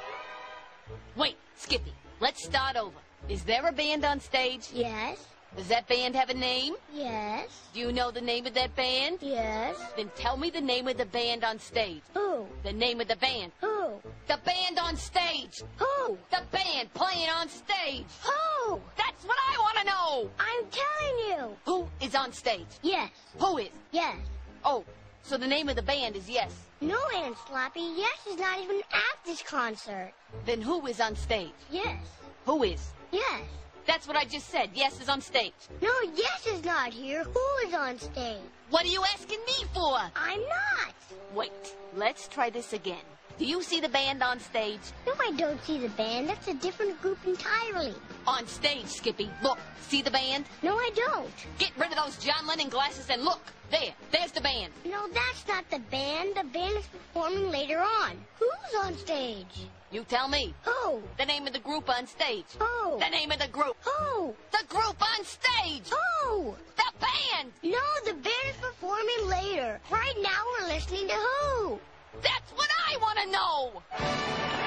G: Wait, Skippy. Let's start over. Is there a band on stage?
H: Yes.
G: Does that band have a name?
H: Yes.
G: Do you know the name of that band?
H: Yes.
G: Then tell me the name of the band on stage.
H: Who?
G: The name of the band.
H: Who?
G: The band on stage.
H: Who?
G: The band playing on stage.
H: Who?
G: That's what I want to know.
H: I'm telling you.
G: Who is on stage?
H: Yes.
G: Who is?
H: Yes.
G: Oh, so the name of the band is Yes.
H: No, Aunt Slappy. Yes is not even at this concert.
G: Then who is on stage?
H: Yes.
G: Who is?
H: Yes.
G: That's what I just said. Yes is on stage.
H: No, Yes is not here. Who is on stage?
G: What are you asking me for?
H: I'm not.
G: Wait, let's try this again. Do you see the band on stage?
H: No, I don't see the band. That's a different group entirely.
G: On stage, Skippy. Look, see the band?
H: No, I don't.
G: Get rid of those John Lennon glasses and look. There's the band.
H: No, that's not the band. The band is performing later on. Who's on stage?
G: You tell me.
H: Who?
G: The name of the group on stage.
H: Who?
G: The name of the group.
H: Who?
G: The group on stage.
H: Who?
G: The band.
H: No, the band is performing later. Right now we're listening to Who.
G: That's what I want to know.